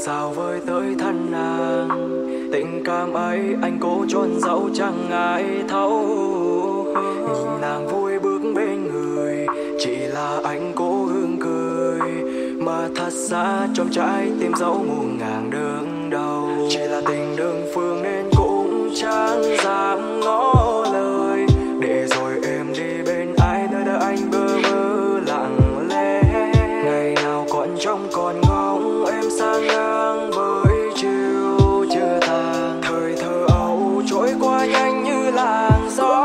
sao với tới thân nàng. Tình cảm ấy anh cố trôn giấu chẳng ai thấu. Nhìn nàng vui bước bên người, chỉ là anh cố gượng cười, mà thật ra trong trái tim dẫu muôn ngàn đớn đau. Chỉ là tình đơn phương nên cũng chẳng dám ngỏ lời, để rồi em đi bên ai nơi đó anh bơ vơ lặng lẽ. Ngày nào còn trông còn ngóng em sang ngang với chiều chưa tàn. Thời thơ ấu trôi qua nhanh như làn gió.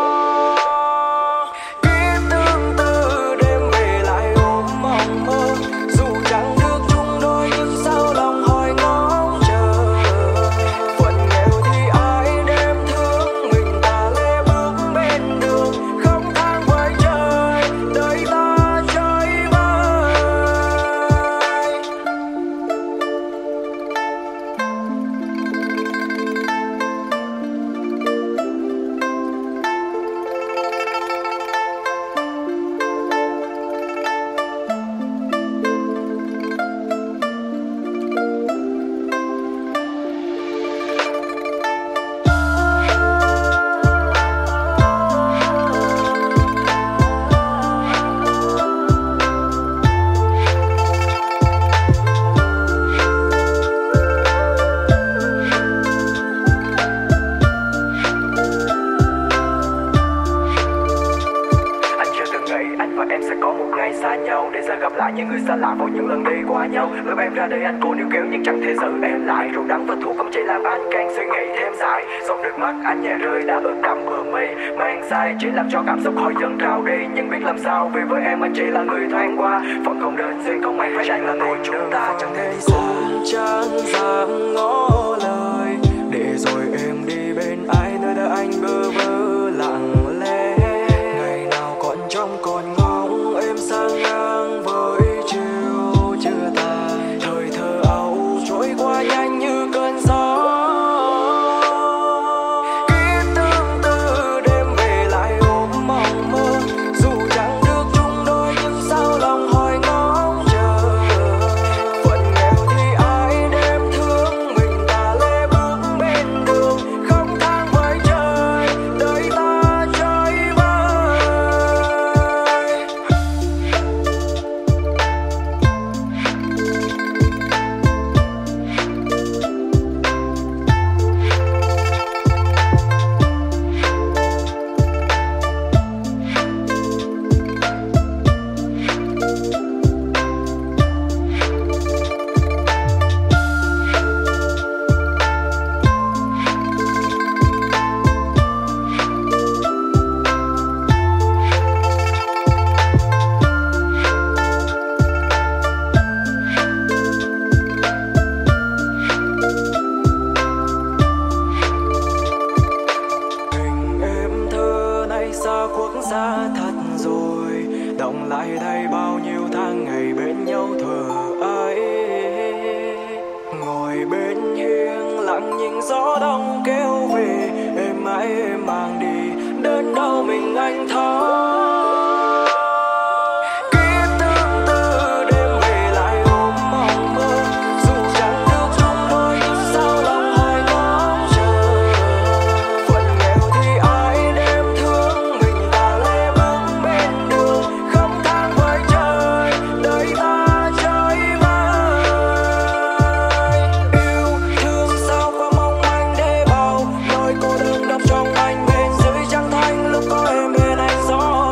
Những người xa lạ vào những lần đi qua nhau. Lớp em ra đây anh cố níu kéo nhưng chẳng thể giữ em lại. Rượu đắng và thuốc không chỉ làm anh càng suy nghĩ thêm dài. Giọt nước mắt anh nhẹ rơi đã ướt đẫm bờ mi. Mang sai chỉ làm cho cảm xúc khỏi dần trao đi. Nhưng biết làm sao vì với em anh chỉ là người thoáng qua. Phận không đến duyên không may phải chẳng là người chúng ta chẳng thể đi xa. Chẳng dám ngỏ lời, để rồi em đi bên ai nơi đó anh bơ vơ lặng lẽ. Ngày nào còn trông còn ngóng em sang ngang với chiều chưa tàn. Thời thơ ấu trôi qua nhanh như cơn gió. Kiếp tương tư đêm về lại ôm mộng mơ. Dù chẳng được chung đôi nhưng sao lòng hỏi ngóng chờ. Phận nghèo thì ai đem thương mình ta lê bước bên đường. Không than với trời đời ta chơi vơi. Tình em thơ nay xa quốc gia thật rồi. Động lại đây bao nhiêu tháng ngày bên nhau thở ấy. Ngồi bên hiên lặng nhìn gió đông kéo về. Em mãi em mang đi đơn đau mình anh thấu. Kiếp tương tư đêm về lại ôm mộng mơ. Dù chẳng được chung đôi nhưng sao lòng hỏi ngóng chờ. Phận nghèo thì ai đem thương mình ta lê bước bên đường. Không than với trời đời ta chơi vơi. Yêu thương sao qua mong anh để bao nỗi cô đơn đong trong anh bên dưới trăng thanh lúc có em bên anh gió.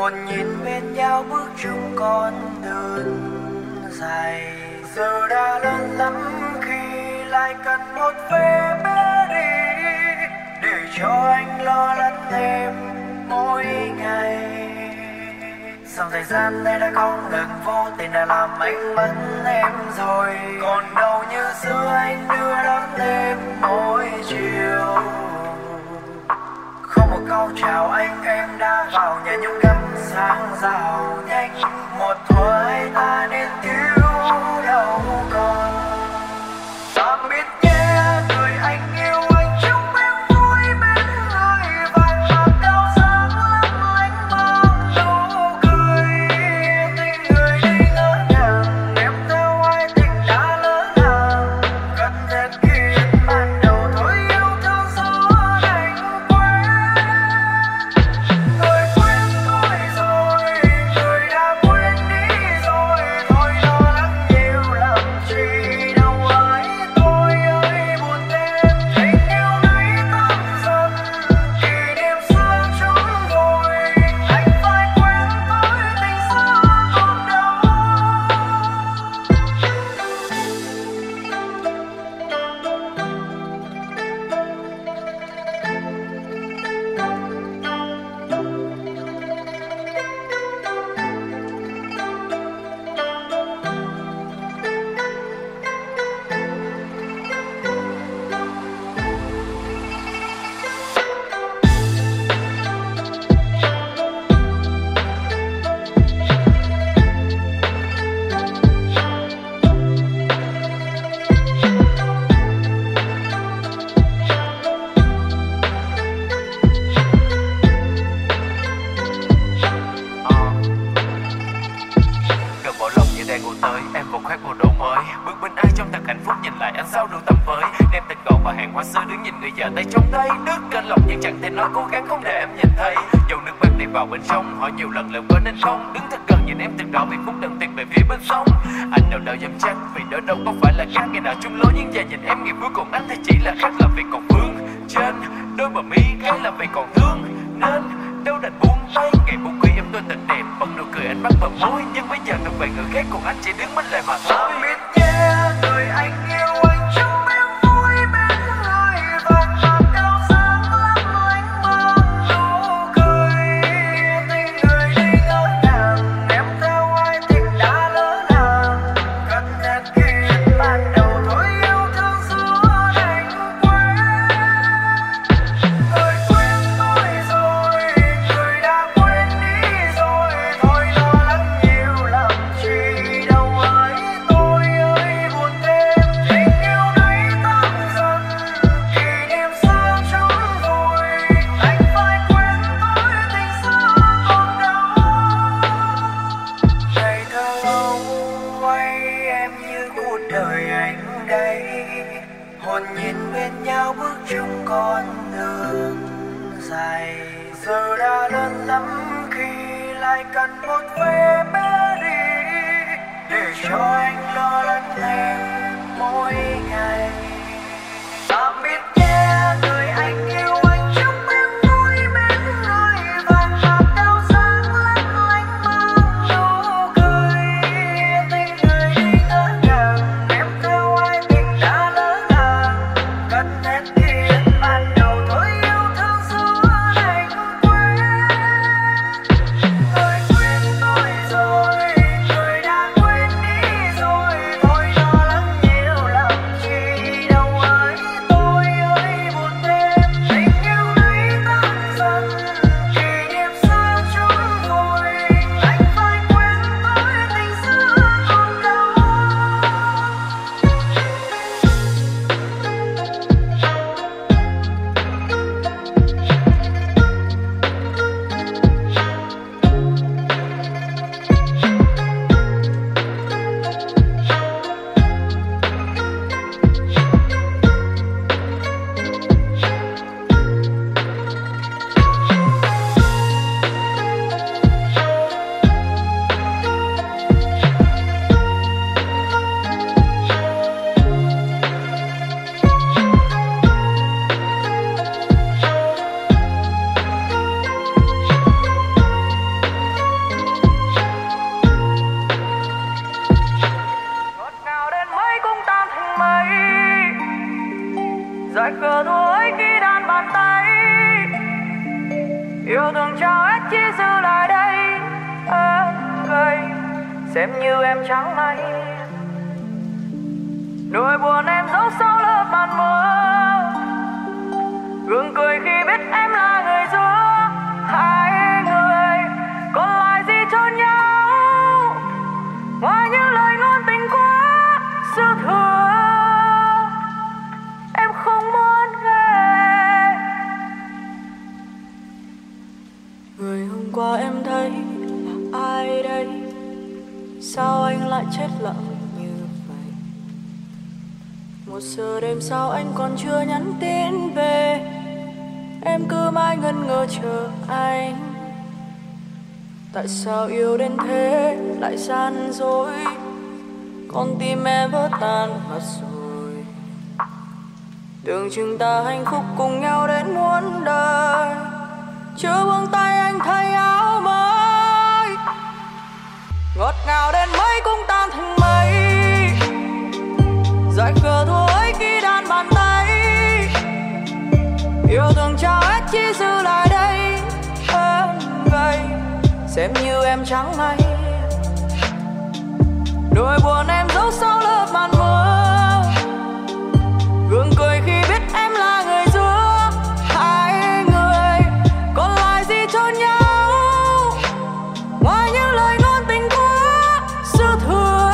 hồn nhìn bên nhau bước chung con đường dài. Giờ đã lớn lắm khi lại cần một vé bé đi, để cho anh lo lắng thêm mỗi ngày. Dòng thời gian này đã không ngừng vô tình đã làm anh mất em rồi. Còn đâu như xưa anh đưa đón em mỗi chiều. Không một câu chào anh em đã vào nhà nhung gấm sáng rào nhanh. Một thuở ấy ta nên thiếu đâu còn. Tạm biệt nhé người anh yêu, anh chúc em vui bên người vàng bạc cao sáng lấp lánh mang nụ cười. Tình người đi ngỡ ngàng em theo ai tình đã lỡ làng. Gần hết khi ban đầu thôi yêu thương gió đành quên. Người quên tôi rồi, người đã quên đi rồi. Thôi lo lắng nhiều làm chi đâu ai. Tôi ơi buồn thêm tình yêu này tan dần. Kỷ niệm xưa chúng vội, anh phải quên tôi tình xưa còn đâu. Gần bỏ lòng như đang ngồi tới, em một khoác bộ đồ mới. Bước bên ai trong thật hạnh phúc, nhìn lại anh sao đủ tầm với. Đem tình gọn và hàng hoa xưa đứng nhìn người vợ tay trong tay. Đứt kênh lòng nhưng chẳng thể nói cố gắng không để em nhìn thấy. Dầu nước mắt này vào bên sông, hỏi nhiều lần liệu có nên không. Đứng thật gần nhìn em từng đỏ vì phút đơn tiền về phía bên sông. Anh đâu đâu dám chắc vì đó đâu có phải là khác. Ngày nào chung lối nhưng giờ nhìn em ngày cuối cùng anh thấy chỉ là khác. Là vì còn vương trên đôi bờ mi hay là vì còn thương nên đâu đành buông tay. Ngày buông khi em tôi thật đẹp bằng nụ cười anh bắt bờ môi. Nhưng bây giờ thuộc về người khác còn anh chỉ đứng bên lề mà thôi. Tạm biệt nhé người anh yêu, anh chúc em vui bên người vàng bạc cao sáng lấp lánh mang nụ cười. Tình người đi ngỡ ngàng em theo ai tình đã lỡ làng. Gần hết khi ban đầu thôi yêu thương xưa đành quên. Người quên tôi rồi, người đã quên đi rồi. Thôi lo lắng nhiều làm chi đâu ai. Tôi ơi buồn thêm tình yêu này tan dần. Kỷ niệm xưa chúng vội, anh phải quên tôi tình xưa còn đâu. Ngày thơ ấu quay em như cuộc đời anh đây. Hồn nhìn bên nhau bước chung con đường dài. Giờ đã lớn lắm khi lại cần một vé bé đi, để cho anh lo lắng thêm mỗi ngày. Tạm biệt nhé người anh yêu, anh chúc em vui bên người vàng bạc cao sáng lấp lánh mang nụ cười. Tình người đi ngỡ ngàng em theo ai tình đã lỡ làng. Gần hết khi ban đầu thôi yêu thương xưa đành quên. Người quên tôi rồi, người đã quên đi rồi. Giải khờ thôi khi đan bàn tay, yêu thương trao hết chỉ giữ lại đây em gầy, xem như em chẳng may. Nỗi buồn em giấu sau lớp màn mưa, gượng cười khi biết em là người giữa hai người. Còn lại gì cho nhau ngoài những lời ngôn tình quá dư thừa, em không muốn nghe. Người hôm qua em thấy là ai đây, sao anh lại chết lặng như vậy? 1 giờ đêm sao anh còn chưa nhắn tin về, em cứ mãi ngân ngơ chờ anh. Tại sao yêu đến thế lại gian dối, con tim em vỡ tan mất rồi. Tưởng chừng ta hạnh phúc cùng nhau đến muôn đời, chưa buông tay anh thay áo mới. Ngọt ngào đến mấy cũng tan thành mây, giải khờ thôi khi đan bàn tay, yêu thương trao hết chỉ giữ lại đây em gầy, xem như em chẳng may. Nỗi buồn em giấu sau lớp màn mưa, gượng cười khi biết em là người giữa hai người. Còn lại gì cho nhau ngoài những lời ngôn tình quá dư thừa,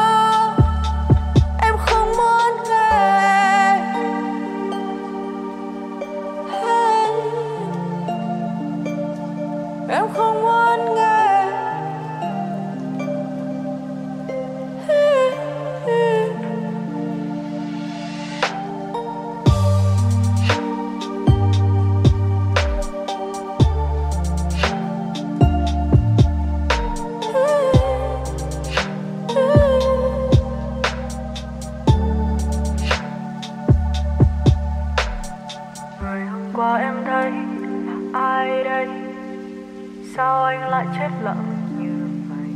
em không muốn nghe. Em không muốn nghe. Ngày hôm qua em thấy là ai đây, sao anh lại chết lặng như vậy?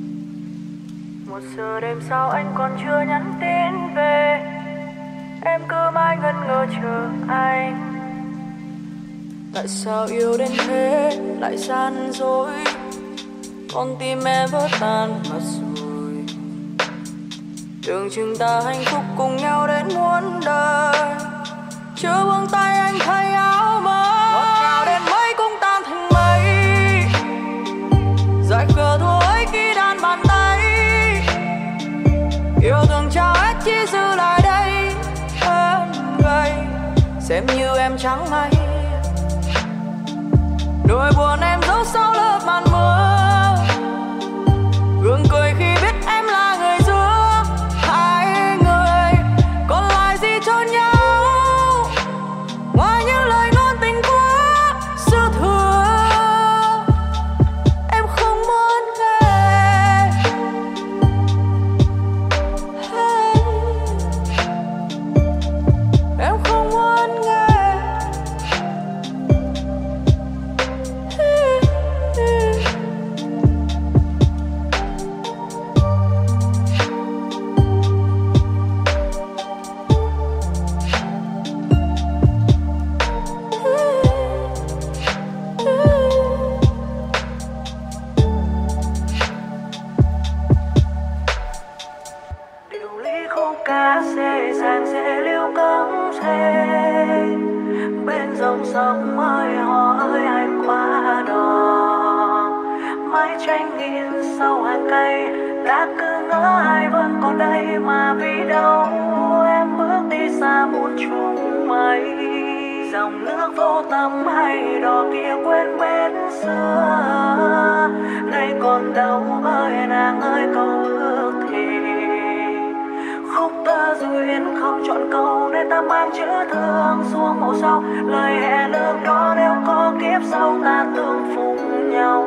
1 giờ đêm sao anh còn chưa nhắn tin về, em cứ mãi ngân ngơ chờ anh. Tại sao yêu đến thế lại gian dối, con tim em vỡ tan mất rồi. Tưởng chừng ta hạnh phúc cùng nhau đến muôn đời, chưa buông tay anh thay áo mới. Ngọt ngào đến mấy cũng tan thành mây, giải khờ thôi khi đan bàn tay, yêu thương trao hết chỉ giữ lại đây em gầy, xem như em chẳng may. Nỗi buồn em giấu sau lớp màn mưa, gượng cười khi biết em là người giữa hai người. Còn lại gì cho nhau ngoài những lời ngôn tình quá dư thừa, em không muốn nghe. Em không muốn nghe. Điều lý khúc ca dễ dàng dễ liêu cấm thế, bên dòng sông ơi họ ơi anh qua đò. Mái tranh nghiêng sau hàng cây, ta cứ ngỡ ai vẫn còn đây, mà vì đâu em bước đi xa một chùm mây. Dòng nước vô tâm hay đò kia quên bên xưa, nay còn đâu ơi nàng ơi câu ước thì. Khúc tơ duyên không chọn câu nên ta mang chữ thương xuống màu sau. Lời hẹn ước đó nếu có kiếp sau ta tương phùng nhau.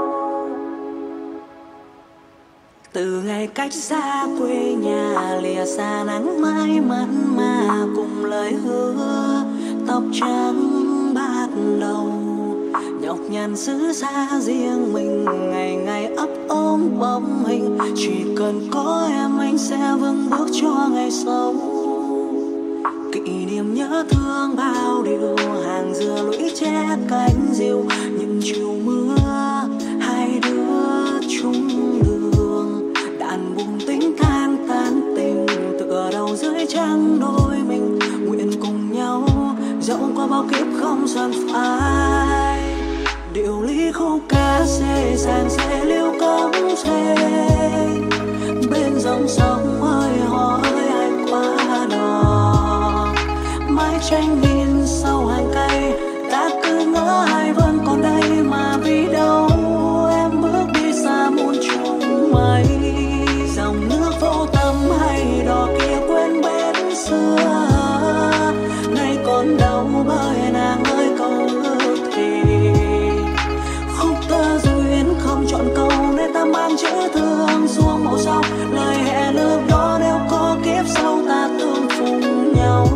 Từ ngày cách xa quê nhà, lìa xa nắng mãi mắt mà cùng lời hứa tóc trắng bạc đầu. Nhọc nhằn xứ xa riêng mình, ngày ngày ấp ôm bóng hình. Chỉ cần có em anh sẽ vững bước cho ngày sau. kỷ niệm nhớ thương bao điều, hàng dừa lũy che cánh diều, những chiều mưa hai đứa chung đường, đàn bùng tính than tan tình, tựa đầu dưới trăng đôi mình nguyện cùng nhau dẫu qua bao kiếp không dần phai. Điệu lý khúc ca dễ dàng dễ liêu cống xe bên dòng sông ơi hỏi ai qua đò, mái tranh nhìn sau hàng cây ta cứ ngỡ ai vẫn còn đây mà vì đâu em bước đi xa muôn trùng mây. Dòng nước vô tâm hay đò kia quên bên xưa, nay còn đâu bởi nàng ơi câu ước thề. Khúc tơ duyên không chọn câu nên ta mang chữ thương xuống màu sau, lời hẹn ước đó nếu có kiếp sau ta tương phùng nhau.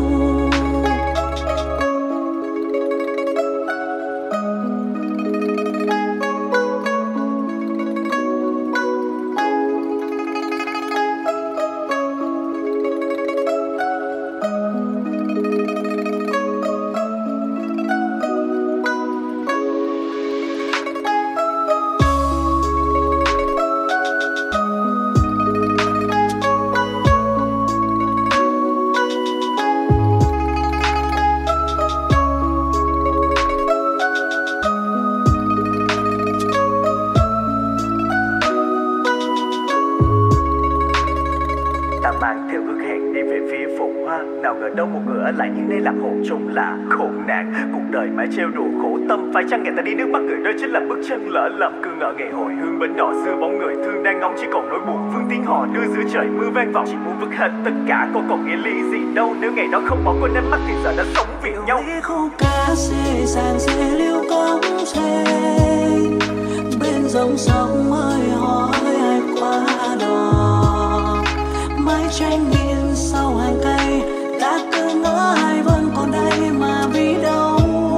Trêu đùa khổ tâm phải chăng ngày ta đi nước mắt người đó chính là bước chân lỡ lầm, cứ ngỡ ngày hồi hương bến đỏ xưa bóng người thương đang ngóng chỉ còn nỗi buồn phương tiếng hò đưa giữa trời mưa vang vọng, chỉ muốn vứt hết tất cả cô còn nghĩa lý gì đâu nếu ngày đó không bỏ qua nét mắt thì giờ đã sống vì nhau. Khúc ca dễ dàng dễ liêu cống xe bên dòng sông ơi hỏi ai qua đò, mái tranh nhìn sau hàng cây ta cứ ngỡ ai vẫn còn đây mà vì đâu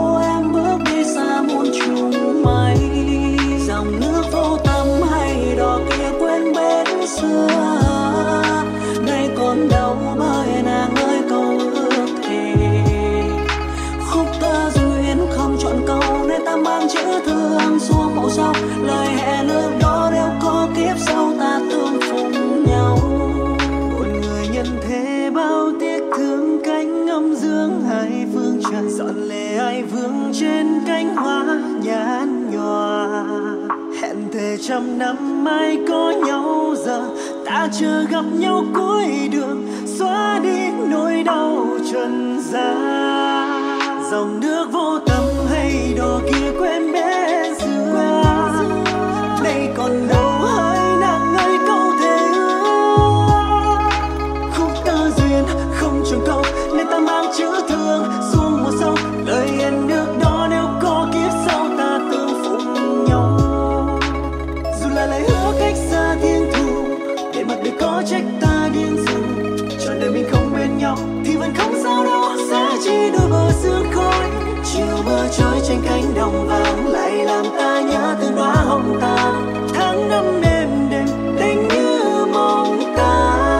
muôn trùng mây. Dòng nước vô tâm hay đò kia quên bên xưa, nay còn đâu bởi nàng ơi câu ước thề. Khúc tơ duyên không chọn câu nên ta mang chữ thương xuống màu sau, lời hẹn ước đó nếu có kiếp sau ta tương phùng nhau. Một người nhân thế bao tiếc thương cánh âm dương hai phương trời, dọn lệ ai vương trên cánh hoa nhàn nhòa. Hẹn thề trăm năm mai có nhau, giờ ta chưa gặp nhau cuối đường, xóa đi nỗi đau trần gian. Dòng nước vô tâm hay đò kia quên bên xưa, nay còn đâu hỡi nàng ơi câu thề ước. Khúc tơ duyên không chọn câu nên ta mang chữ thương xuống mùa sau, lời hẹn nước đó nếu có kiếp sau ta tương phùng nhau. Dù là lời hứa cách xa thiên thu để mặt đời có trách ta điên rồ, trọn đời mình không bên nhau thì vẫn không sao đâu, sẽ chỉ đôi bờ sương khói. Chiều mưa trôi trên cánh đồng vàng lại làm ta nhớ từng đóa hồng tàn, tháng năm đêm đêm tình như mong ta.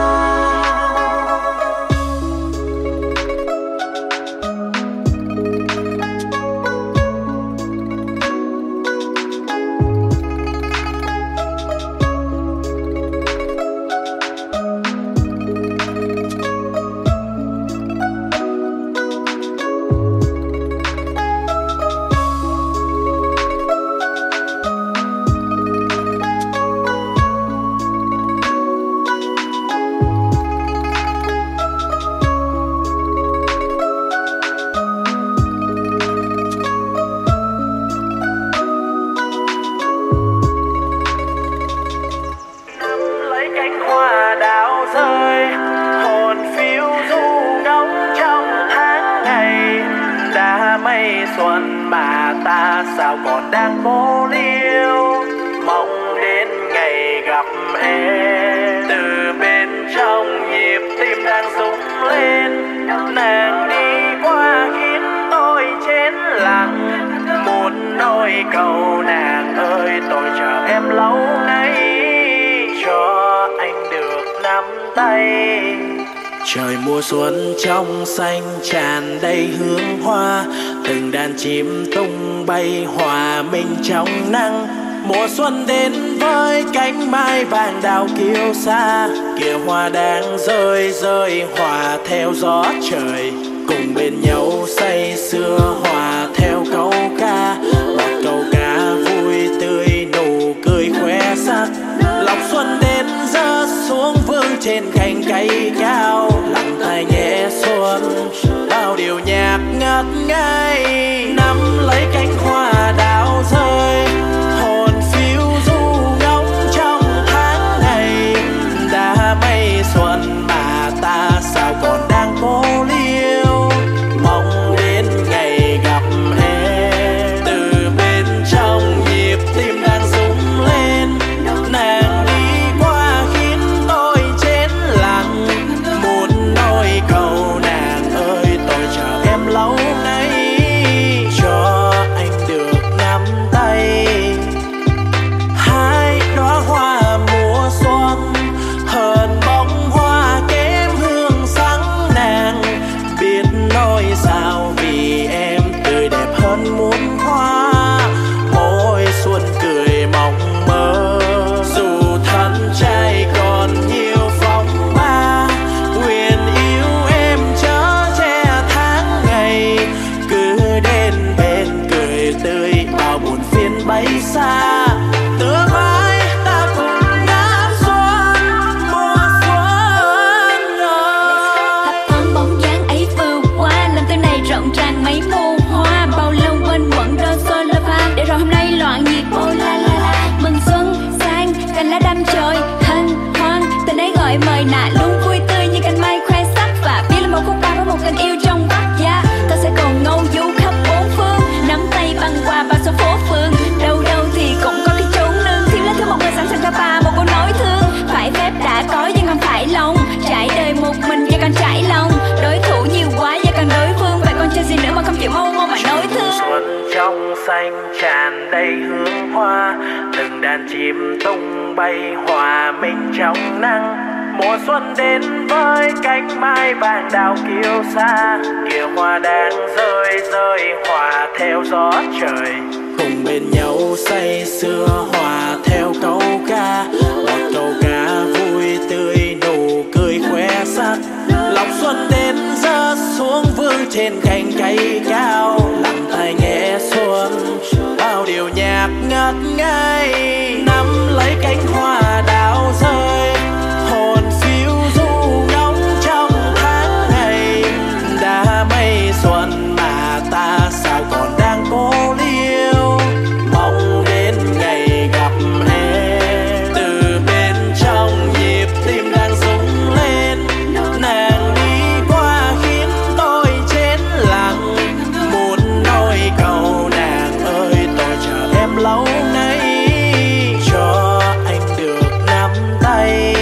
Xuân mà ta sao còn đang cố liêu, mong đến ngày gặp em. Từ bên trong nhịp tim đang rung lên, nàng đi qua khiến tôi chết lặng. Muốn nói câu nàng ơi tôi chờ em lâu nay, cho anh được nắm tay Trời mùa xuân trong xanh tràn đầy hương hoa, từng đàn chim tung bay hòa mình trong nắng. Mùa xuân đến với cánh mai vàng đào kiêu sa, kia hoa đang rơi rơi hòa theo gió trời. Cùng bên nhau say sưa hòa theo câu ca, một câu ca vui tươi nụ cười khoe sắc. Lọc xuân đến rớt xuống vương trên cành cây cao, lặng tai nghe xuân bao điều nhạc ngất ngây. Nắm lấy cánh hoa đào rơi, hồn phiêu du ngóng trong tháng ngày. Đã mấy xuân mà ta sao còn đang cố liêu, mong đến ngày gặp em. Từ bên trong nhịp tim đang rung lên, nàng đi qua khiến tôi chết lặng. Muốn nói câu nàng ơi tôi chờ em lâu nay, cho anh được nắm tay. Hai đóa hoa mùa xuân hơn bông hoa kém hương sáng nàng. Biết nói sao vì em tươi đẹp hơn muôn hoa, mỗi xuân cười mộng mơ. Dù thân trai còn nhiều phong ba, nguyện yêu em chở che tháng ngày. Cứ đến bên cười tươi bao buồn phiền bay xa. Tựa vai ta cùng ngắm xuân, mùa xuân rồi. Thấp thoáng bóng dáng ấy vừa qua, làm tôi này rộn ràng mấy mùa hoa. Bao lâu quên quẩn đơn sôi lơ pha, để rồi hôm nay loạn nhịp ôi la la la. Mừng xuân sang cành lá đâm chồi hân hoan, tình ấy gọi mời nạ luôn vui tươi như cành mai khoe sắc. Và biết là một khúc ca với một tình yêu trong vắt da, ta sẽ còn ngâu du khắp bốn phương, nắm tay băng qua bao số phố phường. Đâu đâu thì cũng có cái chốn nương, thiếu lá thư một người sẵn sàng cho bà một câu nói thương. Phải phép đã có nhưng không phải lòng, trải đời một mình và còn trải lòng. Đối thủ nhiều quá và còn đối phương, vậy còn chơi gì nữa mà không chịu mong mà nói thương. Xuân trong xanh tràn đầy hương hoa, từng đàn chim tung bay hòa mình trong nắng. Mùa xuân đến với cánh mai vàng đào kiêu sa, kia hoa đang rơi rơi hòa theo gió trời. Cùng bên nhau say sưa hòa theo câu ca, một câu ca vui tươi nụ cười khoe sắc. Lọc xuân đến rớt xuống vương trên cành cây cao, lặng tai nghe xuân bao điều nhạc ngất ngây. Nắm lấy cánh hoa đào rơi, hồn phiêu du ngóng trong tháng ngày. Đã mấy xuân mà ta sao còn đang cố liêu, mong đến ngày gặp em. Từ bên trong nhịp tim đang rung lên, nàng đi qua khiến tôi chết lặng. Muốn nói câu nàng ơi tôi chờ em lâu nay, cho anh được nắm tay.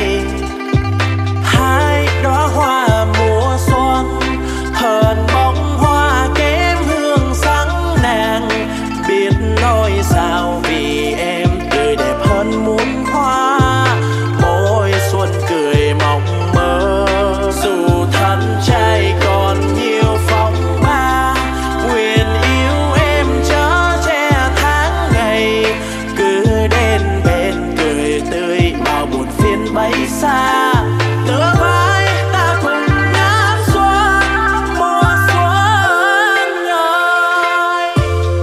Hai đóa hoa mùa xuân hơn bông hoa kém hương sáng nàng. Biết nói sao vì em tươi đẹp hơn muôn hoa, mỗi xuân cười mộng mơ. Dù thân trai còn nhiều phong ba, nguyện yêu em chở che tháng ngày. Cứ đến bên cười tươi bao buồn phiền bay xa. Tựa vai ta cùng ngắm xuân, mùa xuân rồi.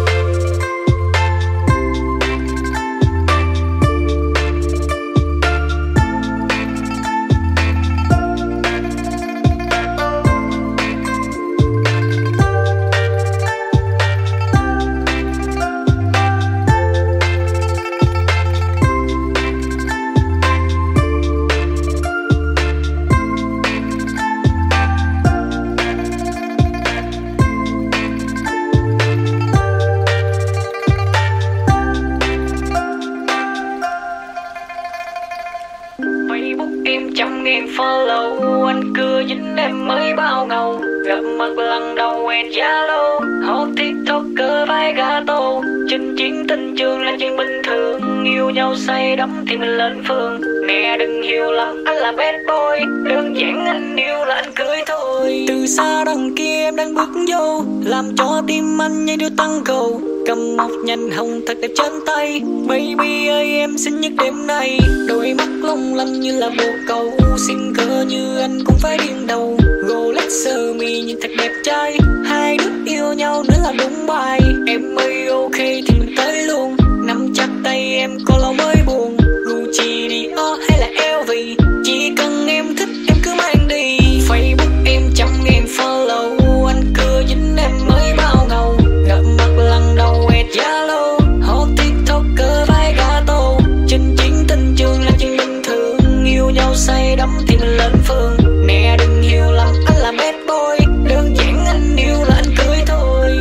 Facebook em 100.000 follow, anh cứ dính em mới bao ngầu. Gặp mặt lần đầu quen Zalo, hot tiktoker vai gato. Chinh chiến tình trường là chuyện bình thường, yêu nhau say đắm thì mình lên phường. Nè đừng hiểu lầm anh là bad boy, đơn giản anh yêu là anh xa đằng kia em đang bước vô, làm cho tim anh nhảy điệu tăng cầu. Cầm một nhành hồng thật đẹp trên tay, baby ơi em xin nhắc đêm nay. Đôi mắt long lanh như là bồ câu, xinh cỡ như anh cũng phải điên đầu. Rolex mi nhìn thật đẹp trai, hai đứa yêu nhau nữa là đúng bài. Em ơi ok thì mình tới luôn, nắm chặt tay em có lâu mới buồn. Gucci Dior hay là LV, chỉ cần em thích em cứ mang đi. Facebook em 100.000 follow, anh cứ dính em mới bao ngầu. Gặp mặt lần đầu ẹt Zalo, hot tiktoker vai gato. Trên chiến tình trường là chuyện bình thường, yêu nhau say đắm thì mình lên phường. Nè đừng hiểu lầm anh là bad boy, đơn giản anh yêu là anh cưới thôi.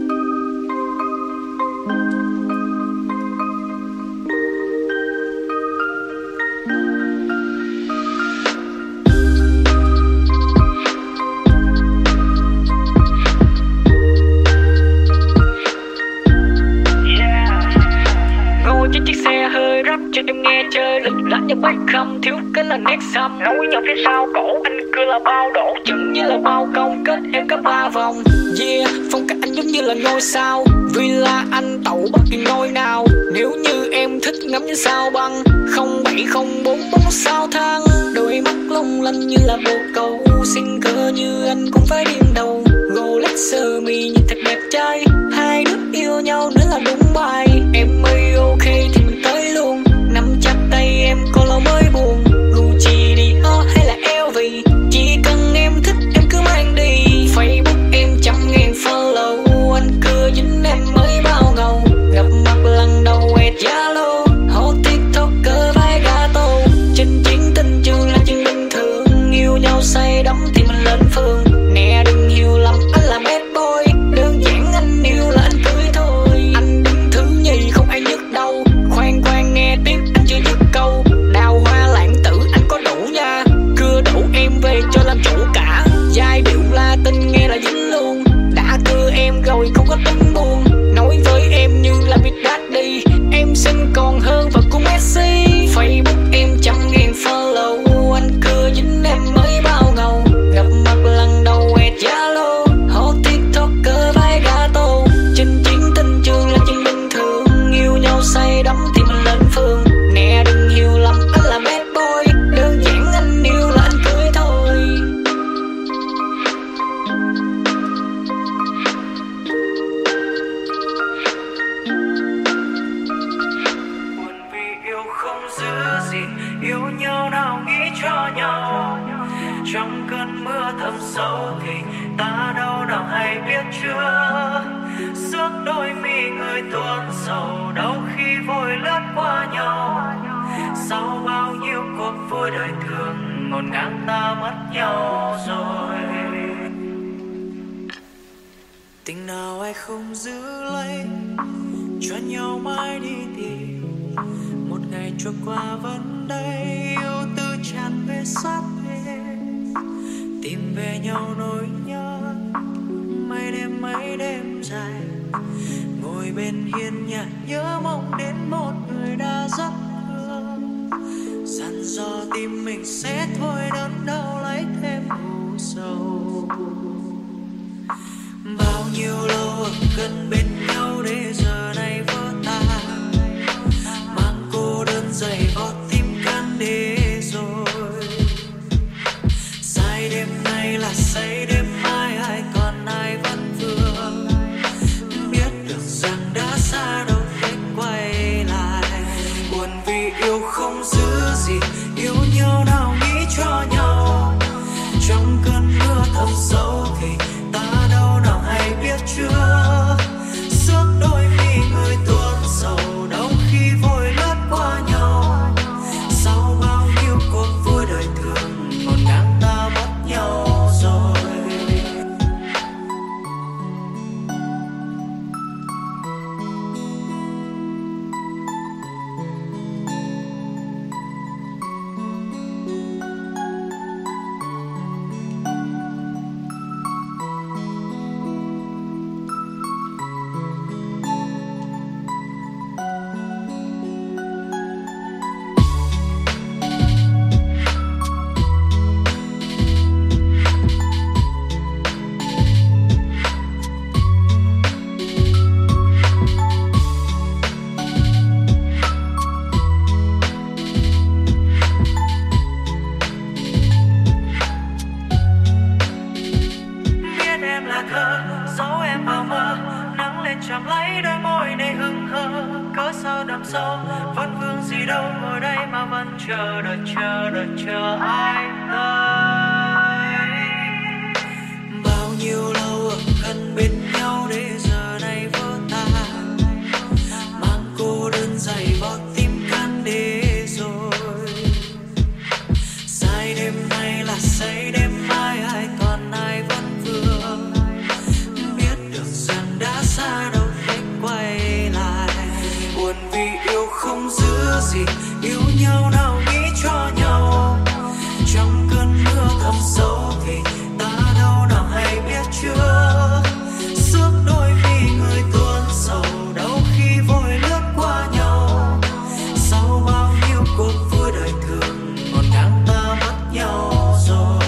Ngồi trên chiếc xe hơi rap cho em nghe chơi lịch lãm như bách khâm, thiếu cái là nét xăm. Nối nhau phía sau cổ anh cứ là bao đổ, chừng như là bao công kết em có 3 vòng. Yeah, phong cách anh giống như là ngôi sao, vì là anh tậu bất kỳ ngôi nào. Nếu như em thích ngắm như sao băng, 0704 sao thang. Đôi mắt long lanh như là bồ câu, xinh cỡ như anh cũng phải điên đầu. Rolex mi nhìn thật đẹp trai, hai đứa yêu nhau nữa là đúng bài. Em ơi ok thì mình tới luôn, nắm chặt tay em có lâu mới buồn. Gucci Dior hay là LV, chỉ cần em thích em cứ mang đi. Facebook em 100.000 follow, anh cứ dính em mới bao ngầu. Gặp mặt lần đầu ẹt Zalo, hot tiktoker vai gato. Trên chiến tình trường là chuyện bình thường, yêu nhau say đắm thì mình lên phường. Nè đừng hiểu lầm anh là bad boy, đơn giản anh yêu là anh cưới thôi. Anh đứng thứ nhì không ai nhức đâu, khoan khoan nghe tiếp anh chưa dứt câu. Đào hoa lãng tử anh có đủ nha, cưa đủ em về cho làm chủ cả. Giai điệu Latin nghe là dính luôn, đã cưa em rồi không có tính buồn. Nói với em như là Big Daddy, em xinh còn hơn và của Messi. Facebook em 100.000 follow, anh cưa dính em mới bao ngầu. Gặp mặt lần đầu ẹt Zalo, hot tiktoker vai gato. Trên chiến tình trường là chuyện bình thường, yêu nhau say đắm thì mình lên phường. Nè đừng hiểu lầm anh là bad boy, đơn giản anh yêu là anh cưới thôi. Buồn vì yêu không giữ gìn, yêu nhau nào nghĩ cho nhau. Trong cơn mưa thầm sâu thì ta đâu nào hay biết chưa. Suốt đôi mi người tuôn sầu, đau khi vội lướt qua nhau. Sau bao nhiêu cuộc vui đời thường, ngổn ngang ta mất nhau rồi. Tình nào ai không giữ lấy, cho nhau mãi đi tìm. Một ngày trôi qua vẫn đây, yêu tư tràn về sát bên. Tìm về nhau nỗi nhớ, mấy đêm dài. Ngồi bên hiên nhà nhớ mong đến một người đã rất thương. Dặn dò tim mình sẽ thôi đớn đau lấy thêm u sầu. Bao nhiêu lâu ở gần bên nhau để giờ này vỡ tan, mang cô đơn dày vò tim can để rồi. Say đêm nay là say đêm mai, ai còn ai vẫn vương. Biết được rằng đã xa đâu thể quay lại. Buồn vì yêu không giữ gì, yêu nhau nào nghĩ cho nhau. Trong cơn mưa thầm sâu thì ta đâu nào hay biết chưa. Suốt đôi mi người tuôn sầu, đau khi vội lướt qua nhau. Sau bao nhiêu cuộc vui đời thường, ngổn ngang ta mất nhau rồi. làm sao vẫn vương gì đâu, ngồi đây mà vẫn chờ đợi ai tới. Bao nhiêu lâu ở gần bên nhau để giờ này vỡ tan, mang cô đơn dày vào tim can để rồi dài đêm nay là say đêm mai, ai còn ai vẫn vương biết được rằng đã xa đâu thể quay lại. Buồn vì yêu không giữ gì, yêu nhau nào nghĩ cho nhau, trong cơn mưa thầm sâu thì ta đâu nào hay biết chưa. Suốt đôi khi người tuôn sầu, đau khi vội lướt qua nhau, sau bao nhiêu cuộc vui đời thường một tháng ta mất nhau rồi.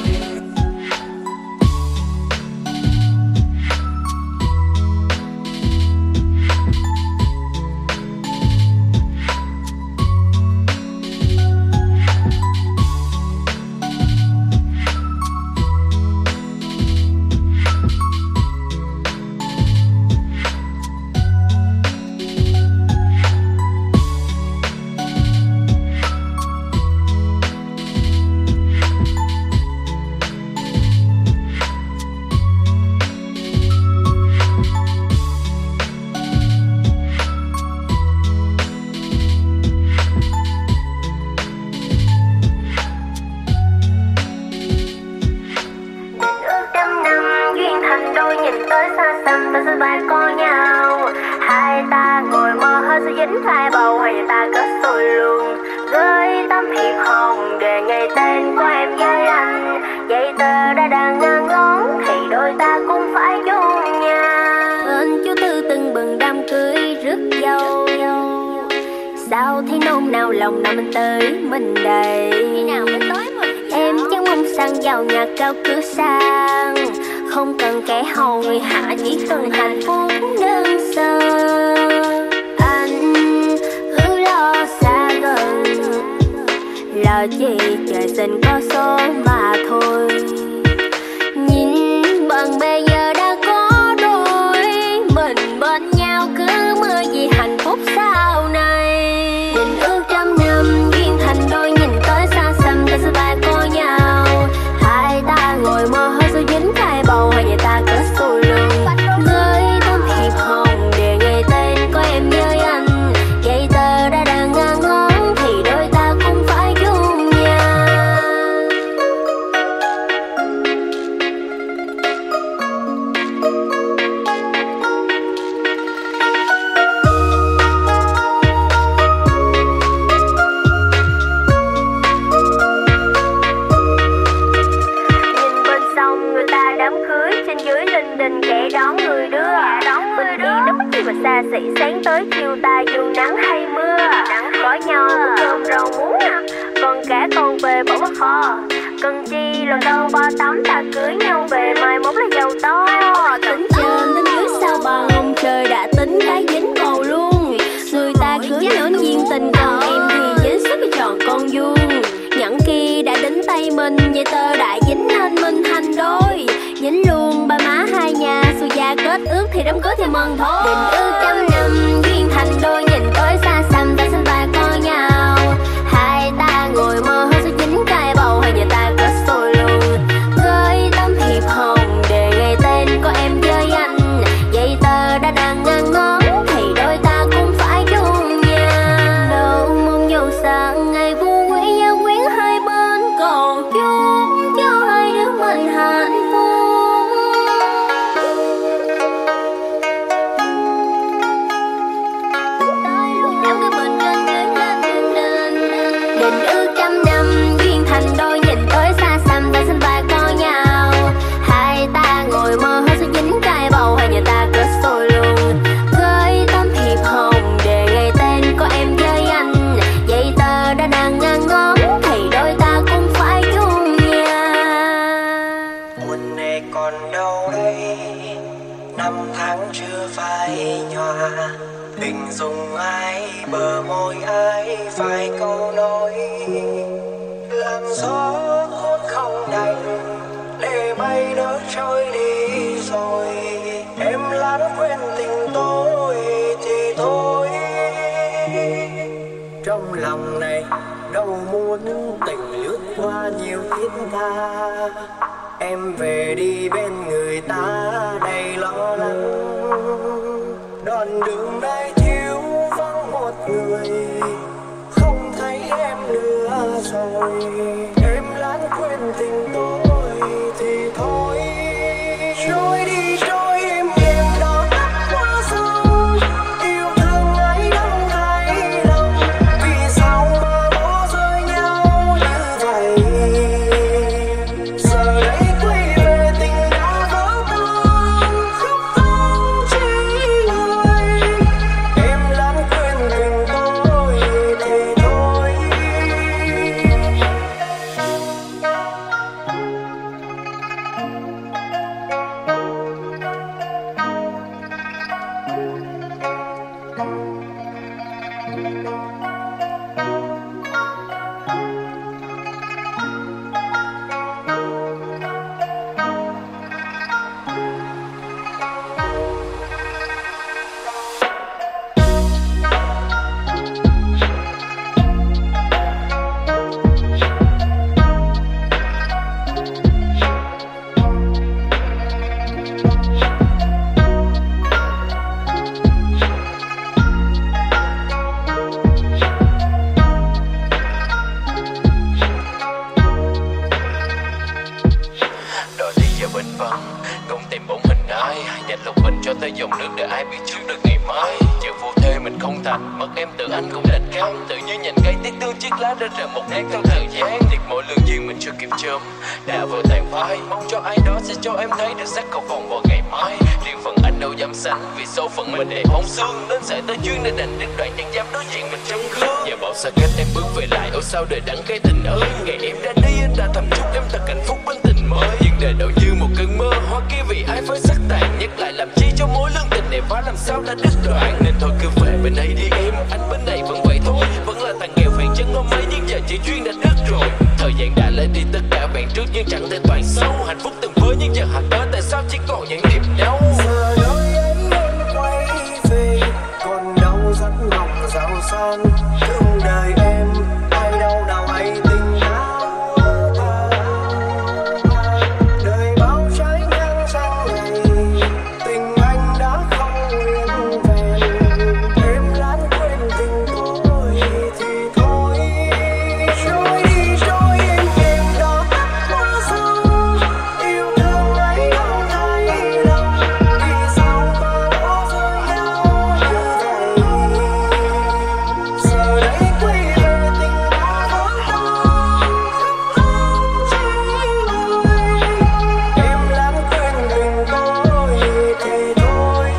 Sao thấy nôn nao lòng nào mình tới mình đây, em chẳng mong sang giàu nhà cao cửa sang, không cần kẻ hầu người hạ, chỉ cần hạnh phúc đơn sơ. Anh cứ lo xa gần, lo gì trời sinh có số mà thôi. Nhìn bạn bè giờ đã có đôi, mình bên nhau cứ mơ gì hạnh phúc sau này. Tình ước trăm năm duyên thành đôi, nhìn tới xa xăm ta sẽ vai có nhau. Hai ta ngồi mơ hơi sao dính hai bầu, hai người ta kết xù lưng với tấm thiệp hồng để ngày tên có em với anh. Giấy tờ đã đang ngang ngón thì đôi ta cũng phải chung nhau. Kẻ đón người đưa mình đi đâu chi mà xa xỉ, sáng tới chiều ta dù nắng hay mưa, có nho có cơm rau muống, còn cả con về bỏ vào kho, cần chi lần đâu ba tắm ta cưới nhau về mai mốt là giàu to. Tính trên đến dưới sao bằng ông trời đã tính cái dính cầu luôn, người ta cưới lớn duyên tình, còn em thì dính sức tròn con vuông. Nhẫn kia đã đến tay mình, vậy tơ đã dính nên mình thành đôi, dính luôn ba má hai nhà, xui gia kết ước thì đám cưới thì mừng thôi. Định ước trăm năm duyên thành đôi, nhìn tới xa xăm ta sinh ba con nhau. Hai ta ngồi mơ hơi sao dính cái bầu, hai nhà ta kết xôi luôn với tấm thiệp hồng để ngày tên có em với anh. Giấy tờ đã đang ngang ngón thì đôi ta cũng phải chung nhau. Đâu mong giàu sang ngày vui quý giao quyến hai bên, cầu chúc cho hai đứa mình hạnh phúc. Định ước trăm năm duyên thành đôi, nhìn tới xa xăm ta sinh ba con nhau. Hai ta ngồi mơ hơi sao dính cái bầu, hai nhà ta kết xôi luôn với tấm thiệp hồng để ngày tên có em với anh. Giấy tờ đã đang ngang ngón thì đôi ta cũng phải chung nhau. Buồn này còn đâu đây, năm tháng chưa phai nhòa, tình dùng ai bờ môi ai phải câu nói. Làm gió hốt không đành, để mây nỡ trôi đi rồi, em lãng quên tình tôi thì thôi. tha. Em về đi bên người ta đầy lo lắng, đoạn đường đây thiếu vắng một người, không thấy em nữa rồi. Em lãng quên tình tôi thì thôi, trôi đi trôi em đó tắt qua sông. Yêu thương ấy đâu thấy lòng, vì sao mà bỏ rơi nhau như vậy. Giờ đây quay về tình đã vỡ tan, khóc không chỉ người. Em lãng quên tình tôi thì thôi. Đòi đi giờ bên vắng, không tìm bóng hình ai, dành lòng mình cho tới dòng nước để ai biết trước được ngày mai. Chợ vô thế mình không thành, mất em tự anh cũng đành cam. Tự như nhìn cây tiếc thương chiếc lá đã rời một nét theo thời gian. Thiệt mỗi lương duyên mình chưa kịp chớm đã vội tàn phai. Mong cho ai đó sẽ cho em thấy được sắc cầu vòng vào ngày mai. Riêng phần anh đâu dám sánh, vì số phận mình để bóng xương. Đến sẽ tới chuyến để đành đứt đoạn chẳng dám đối diện mình trong gương. Giờ bảo xa cách em bước về lại, ôi sao đời đắng cái tình ơi. Ngày em ra đi anh đã thầm chúc em thật hạnh phúc bên tình mới. Nhưng đời đâu như một cơn mơ, hoa kia vì ai phải sắc tàn. Nhắc lại làm chi cho mối lương tình này phá làm sao đã đứt đoạn. Nên thôi cứ về bên đây đi em, anh bên này vẫn vậy thôi. Vẫn là thằng nghèo phèn chân ôm mấy nhưng giờ chỉ duyên đã đứt rồi. Thời gian đã lấy đi tất cả bạn trước nhưng chẳng thể toàn sâu. Hạnh phúc từng với nhưng giờ hạt tới tại sao chỉ còn những niềm đau. Giờ đôi ấy em quay về, còn đâu rất lòng giàu sang. Thương đời em, ai đâu nào hay tình áo. Đời bao trái ngang sang này, tình anh đã không nguyên vẹn. Em lãng quên tình tôi thì thôi, trôi đi trôi em đó tắt qua sông. Yêu thương ấy đâu thấy lòng, vì sao mà bỏ rơi nhau như vậy. Giờ đây quay về tình đã vỡ tan, khóc không chỉ người. Em lãng quên tình tôi thì thôi.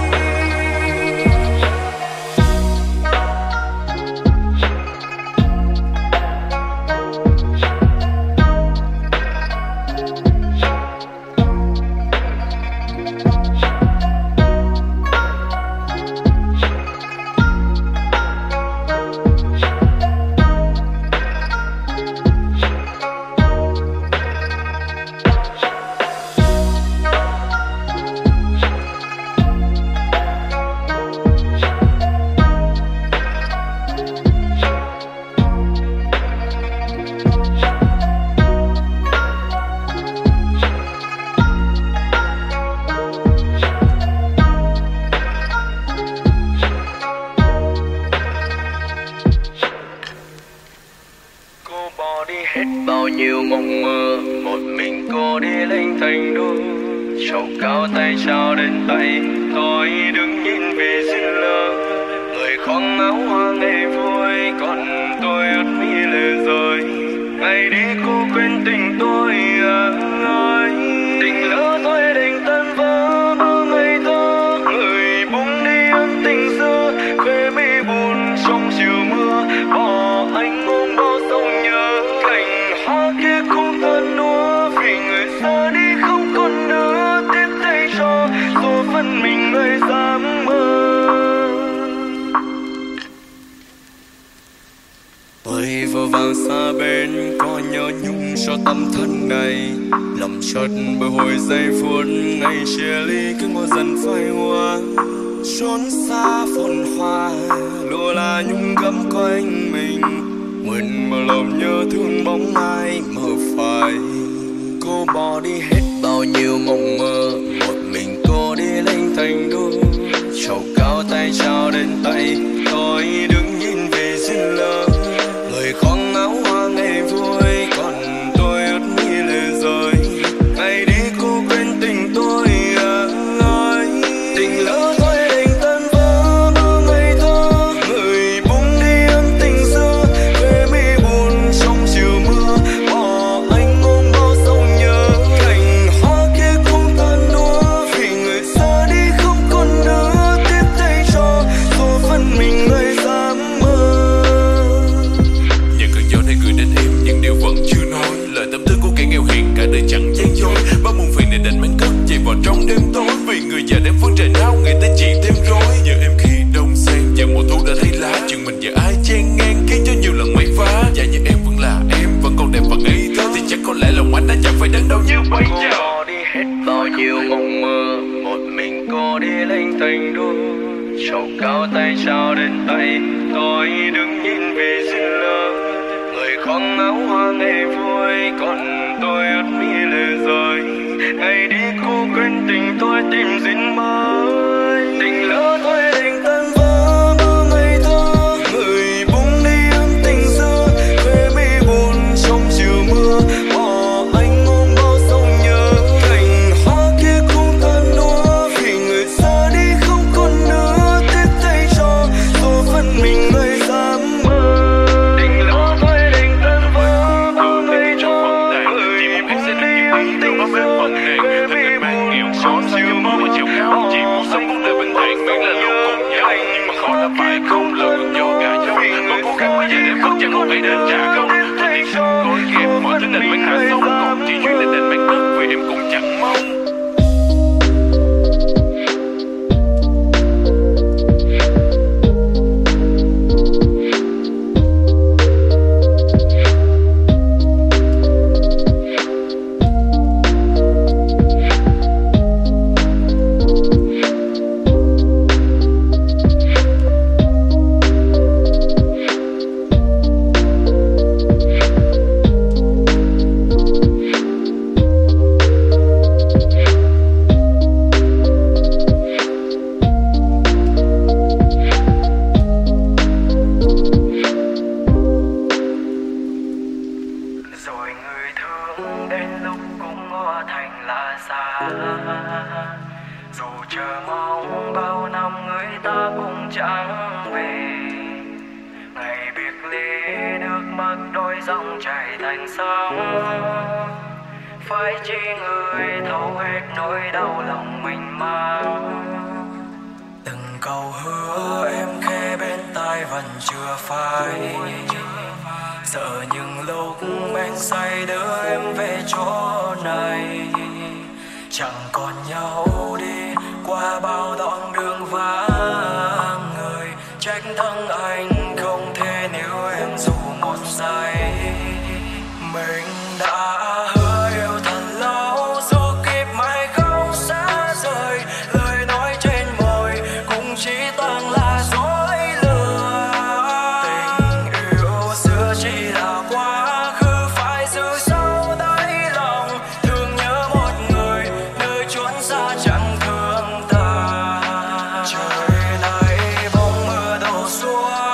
Cô bỏ đi hết bao nhiêu mộng mơ, một mình cô đi lên thành đô. Trầu cao tay trao đến tay, tôi đứng nhìn vì xin lỡ. Người khoác áo hoa ngày vui, còn tôi ướt mi lệ rơi. Ngày đi cô quên tình tôi ơi. Tình lỡ rồi đành tan vỡ bao ngày thơ. Người bung đi ân tình xưa, khuê mi buồn trong chiều mưa. Bỏ anh ôm bao sông nhớ, cành hoa kia không thân núa. Vì người xa đi không còn nữa, tiếp tay cho số phận mình người dám mơ. Tôi vội vàng xa bên, có nhớ nhung cho tâm thân này. Lòng chợt bồi hồi giây phút, ngày chia ly cứ ngồi dần phai hoa. Trốn xa phồn hoa, lụa là nhung gấm quanh mình. Mượn mà lòng nhớ thương bóng ai mờ phai. cô bỏ đi hết bao nhiêu mộng mơ. Một mình cô đi lên thành đô, trầu cao tay trao đến tay, tôi đứng nhìn về xin lỡ. Người khoác áo hoa ngày vui, còn tôi ướt mi lệ rơi. Ngày đi cô quên tình tôi ơi, tình lỡ thôi đành tan vỡ mơ ngày thơ. Người bung đi ân tình xưa, về mi buồn trong chiều mưa, bỏ anh ôm bao sông nhớ. Cành hoa kia không tan đua, vì người xa đi không còn nữa. Tiếp tay cho số phận mình người dám mơ. Những cơn gió này gửi đến em những điều vẫn chưa nói, lời tâm tư của kẻ nghèo hèn cả đời chẳng gian dối. Bao muôn phiền để đành mang cất chạy vào trong đêm tối, vì người già đem phương trời nào người ta chỉ thêm rối. Nhớ em khi đông sen và mùa thu đã thấy lá, chừng mình và ai chen ngang khiến cho nhiều lần mây phá. Và như em vẫn là em, vẫn còn đẹp và ngây thơ, thì chắc có lẽ lòng anh đã chẳng phải đớn đau như bây giờ. Cô bỏ đi hết bao nhiêu mộng mơ, một mình cô đi lên thành đô, trầu cao tay trao đến tay, tôi đứng nhìn về xin lỡ. Người khoác áo hoa ngày vui, còn tôi ướt mi lệ rơi. Ngày đi cô quên tình tôi tìm duyên mới, tình lỡ thôi đành tan vỡ mơ ngày thơ. Người bung đi ân tình xưa, về mi buồn trong chiều mưa, bỏ anh ôm bao sông nhớ. Cành hoa kia không tan đua, vì người xa đi không còn nữa. Tiếp tay cho số phận mình người dám mơ. Tình lỡ thôi đành tan vỡ mơ ngày thơ. Người bung đi ân tình xưa, về mi buồn trong chiều mưa, Chỉ muốn sống cuộc đời bình thản miễn là luôn cùng nhau, nhưng mà khó là phải không lời do gà dâu. Có cố gắng bây giờ để vẫn chẳng còn phải đến trả công. Thôi thì gói ghép mọi thứ đành phải hạ xong, còn chỉ duyên là đành mang cất vì em cũng chẳng mong. Rồi người thương đến lúc cũng hóa thành là xa. Dù chờ mong bao năm người ta cũng chẳng về. Ngày biệt ly nước mắt đôi dòng chảy thành sông. Phải chi người thấu hết nỗi đau lòng mình mang. Từng câu hứa em khẽ bên tai vẫn chưa phai. Sợ những lúc anh say đưa em về chỗ này. Chẳng còn nhau đi qua bao đoạn đường vắng người. Trách thân anh không thể níu em dù một giây. Mình đã hứa yêu thật lâu, dù kịp mãi không xa rời. Lời nói trên môi cũng chỉ toàn là dối lừa. Tình yêu xưa chỉ là quá khứ, phải giữ sâu đáy lòng. Thương nhớ một người nơi chốn xa chẳng thương ta. Trời nay bóng mưa đổ xuống,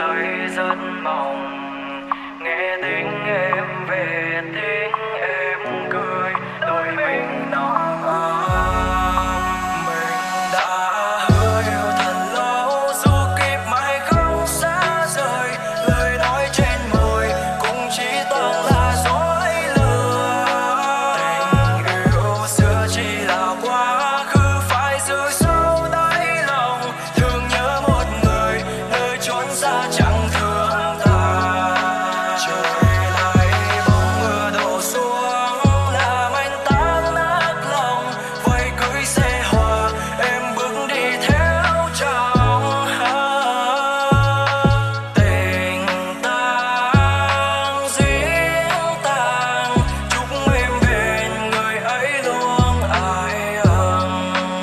say rất mong nghe tiếng em về, tiếng em cười đôi mình nói mình đã hứa yêu thật lâu, dù kịp mãi không xa rời. Lời nói trên môi cũng chỉ toàn là dối lừa. Tình yêu xưa chỉ là quá khứ phải giữ sâu đáy lòng. Thương nhớ một người nơi chốn xa chẳng thương ta. Trời nay bóng mưa đổ xuống làm anh tan nát lòng. Vây cưới xe hoa em bước đi theo chồng. Tình tang riêng tang, chúc em bên người ấy luôn ai ân.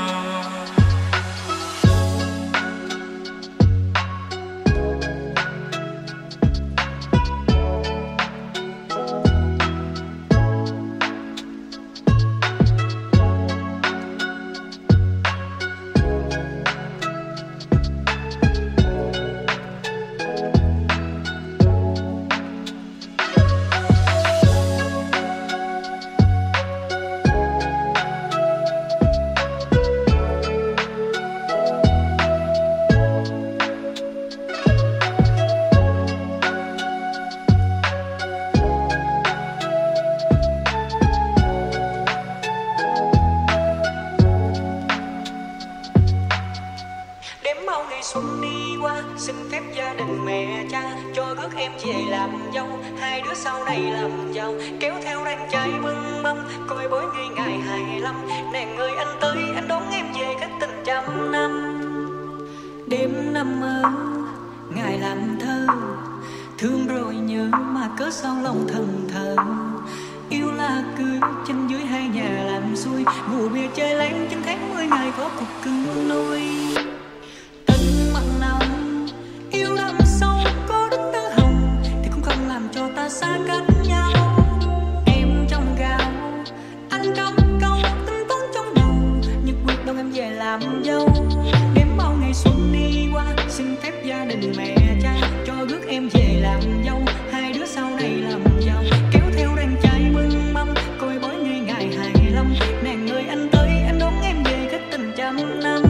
Đếm bao ngày xuân đi qua, xin phép gia đình mẹ cha cho rước em về làm dâu. Hai đứa sau này làm giàu, kéo theo đàn trai bưng bông, coi bói ngay ngày 25. Nàng ơi anh tới, anh đón em về cách tình trăm năm. Đêm năm mơ, ngày làm thơ, thương rồi nhớ mà cớ sao lòng thần thờ. Yêu là cưới trên dưới hai nhà làm xuôi, ngủ bia chơi lén 9 tháng 10 ngày có cuộc cưng nuôi. Tình mặn nồng yêu đậm sâu có đức tơ hồng thì cũng không làm cho ta xa cách nhau. Em trong gạo anh trong câu tính toán trong đầu, nhật quyết đông em về làm dâu. Đếm bao ngày xuân đi qua, xin phép gia đình mẹ cha cho rước em về làm dâu. Hai đứa sau này làm giàu, kéo theo đàn trai bưng mâm, coi bói ngay ngày 25. Nàng ơi anh tới, anh đón em về cách tình trăm năm.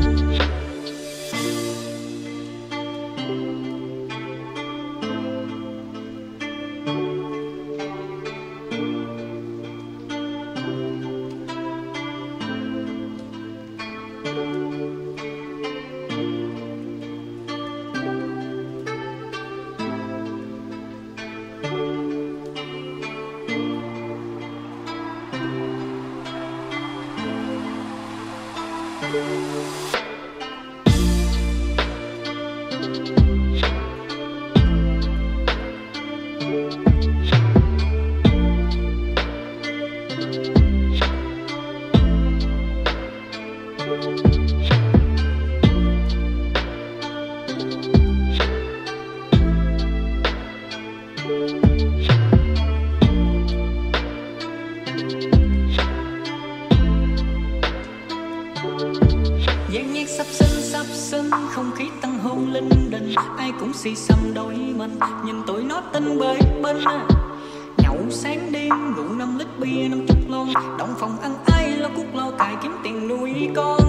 Dàn nhạc sắp sinh, không khí tăng hôn linh đình. Ai cũng xì xầm đôi mình, nhìn tụi nó tinh bới bên. Nhậu sáng đêm, rượu 5 lít bia 50 lon. Động phòng ăn ai lo cút lo cài kiếm tiền nuôi con.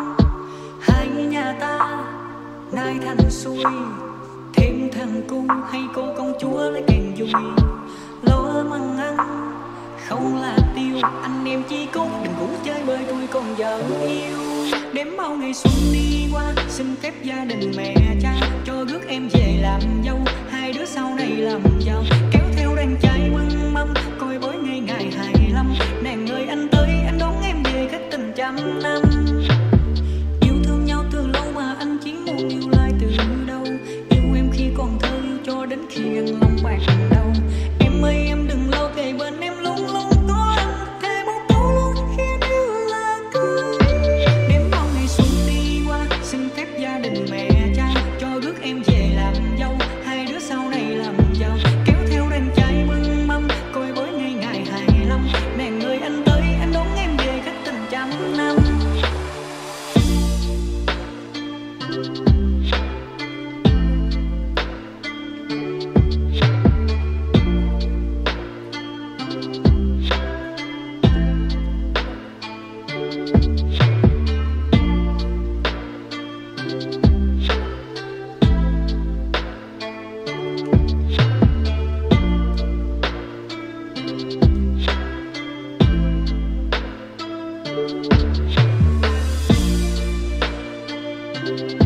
Hai nhà ta nay thành xuôi, thêm thằng cu hay cô công chúa lấy càng vui. Lo măng ăn không là tiêu, anh em chỉ cốt đừng ngủ chơi bơi tôi còn vợ yêu. Đếm bao ngày xuân đi qua, xin phép gia đình mẹ cha cho rước em về làm dâu. Hai đứa sau này làm giàu, kéo theo đàn trai bưng mâm, coi bói ngay ngày 25. Nàng ơi anh tới, anh đón em về cách tình trăm năm. Yêu thương nhau từ lâu mà anh chỉ muốn yêu lại từ đâu. Yêu em khi còn thơ, yêu cho đến khi gần lòng bạc đầu. Em ơi em đừng lo, kề bên em luôn luôn có anh. Thề một câu luôn khi yêu là cưới. Đếm bao ngày xuân đi qua, xin phép gia đình mẹ cha cho rước em về làm dâu. Hai đứa sau này làm giàu, kéo theo đàn trai bưng mâm, coi bói ngay ngày 25. Nàng ơi anh tới, anh đón em về cách tình trăm năm.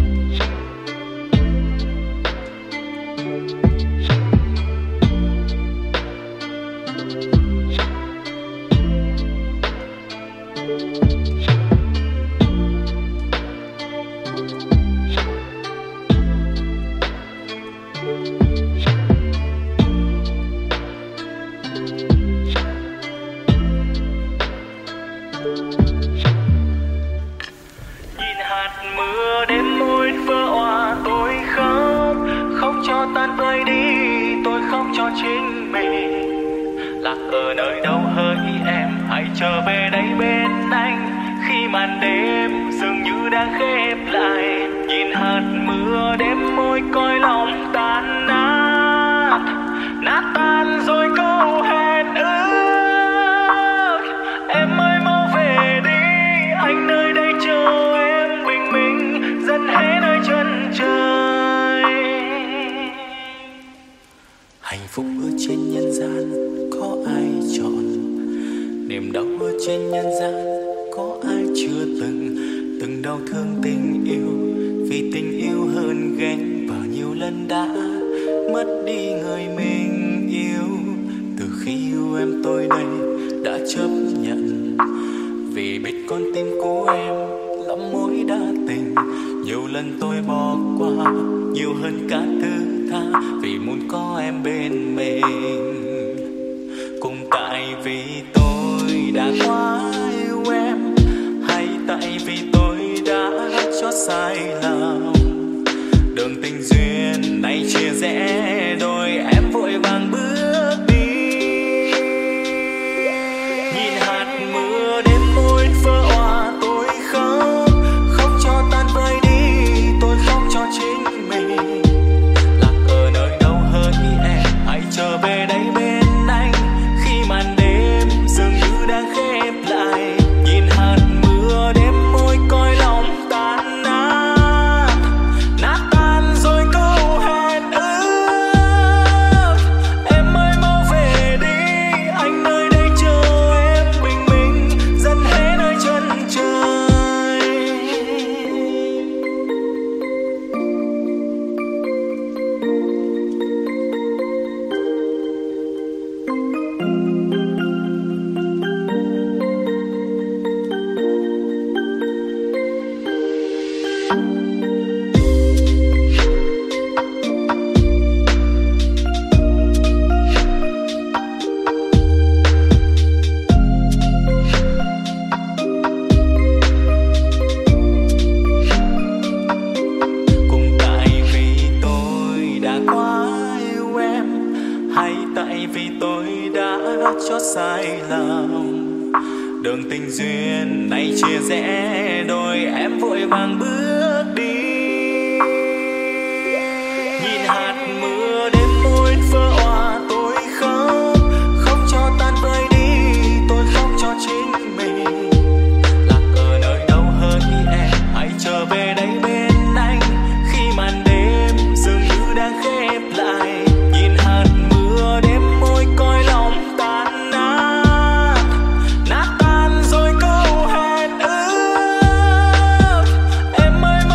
Em ơi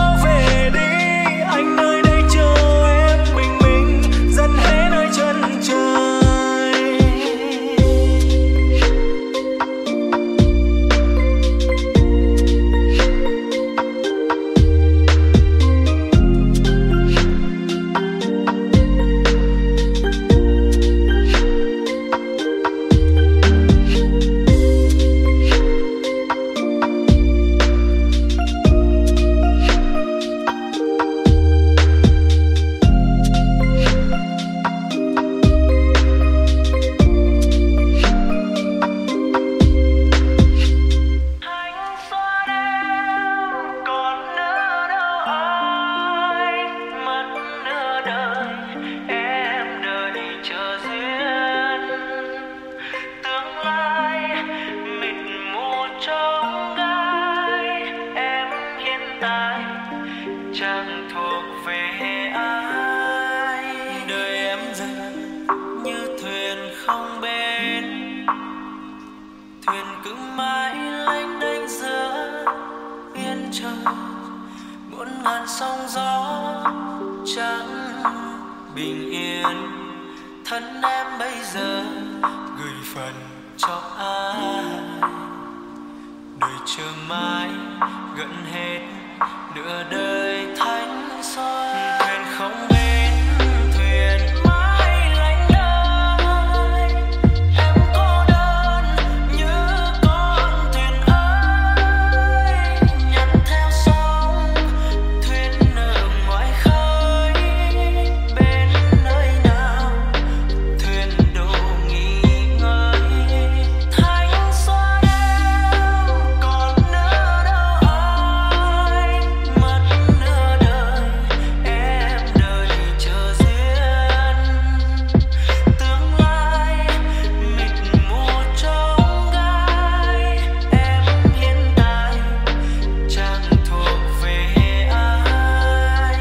sóng gió chẳng bình yên. Thân em bây giờ gửi phần cho ai? Đời chờ mãi gần hết nửa đời thánh xoay. Thuyền không bến thuyền mãi lạnh đời. Em cô đơn như con thuyền ơi, nhặt theo sóng thuyền ở ngoài khơi. Bên nơi nào thuyền đổ nghỉ ngơi. Thánh xoay em còn nỡ đâu ai, mất nửa đời em đợi chờ duyên. Tương lai mịt mù trong gai, em hiện tại chẳng thuộc về ai.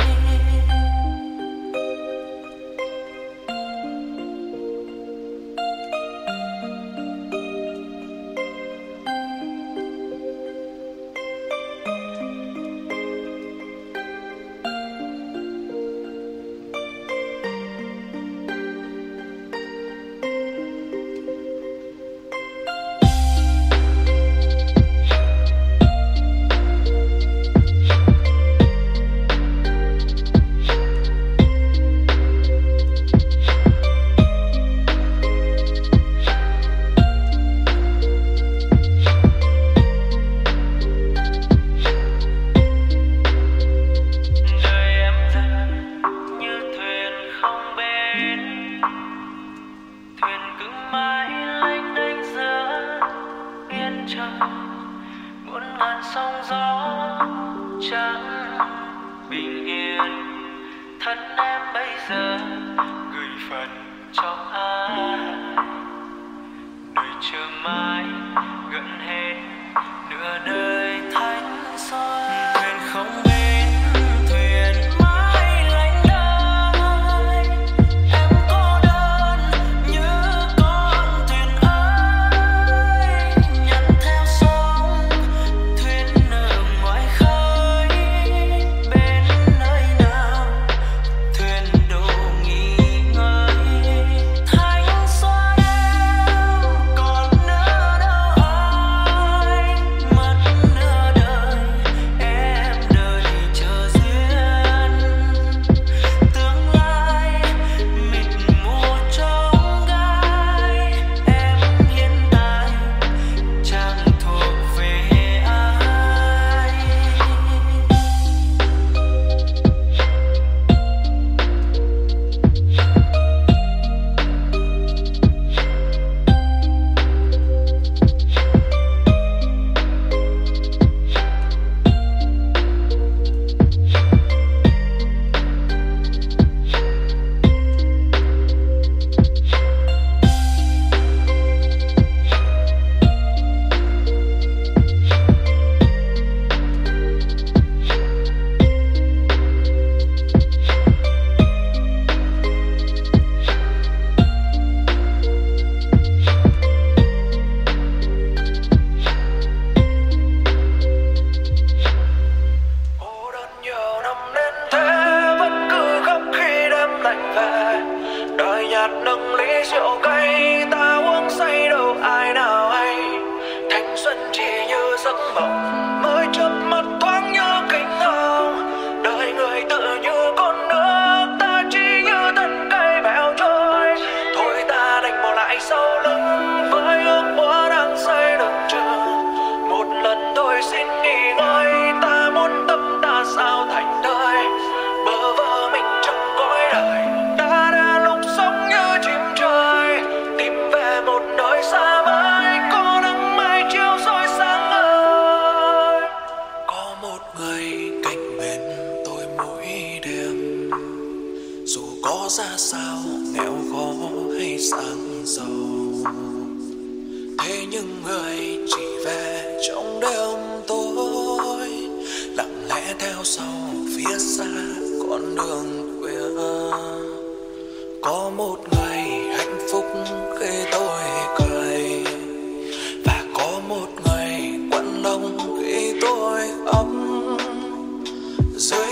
Đời em giờ như thuyền không bến, thuyền cứ mãi lênh đênh giữa biển trời. Muôn ngàn sóng gió chẳng bình yên. Thân em bây giờ gửi phần cho ai? Đời chờ mãi gần hết nửa đời thánh xoay. Thuyền không bến thuyền mãi lạnh đời. Em cô đơn như con thuyền ơi, nhặt theo sóng thuyền ở ngoài khơi. Bên nơi nào thuyền đổ nghỉ ngơi. Thánh xoay em còn nỡ đâu ai, mất nửa đời em đợi chờ duyên. Tương lai mịt mù trong gai, em hiện tại chẳng thuộc về ai. Cô đơn nhiều năm đến thế vẫn cứ khóc khi đêm lạnh về. Đời nhạt nâng ly rượu cay ta uống say đâu ai nào hay. Thanh xuân chỉ như giấc mộng mới chớp mắt thoáng như kinh hồng. Đời người tự như con nước ta chỉ như thân cây bèo trôi. Thôi ta đành bỏ lại sau lưng với ước mơ đang xây đường trường. Một lần thôi xin nghỉ ngơi, ta muốn tâm ta sao thành đời. Bơ vơ mình trong cõi đời, đã lúc sống như chim trời. Tìm về một nơi xa mới, có nắng mai chiều soi sáng ơi. Có một người cạnh bên tôi mỗi đêm, dù có ra sao nghèo khó hay sang giàu. Thế nhưng người chỉ về trong đêm tối, lặng lẽ theo sau phía xa con đường khuya. Có một người hạnh phúc khi tôi cười, và có một người quặn lòng khi tôi khóc. Dưới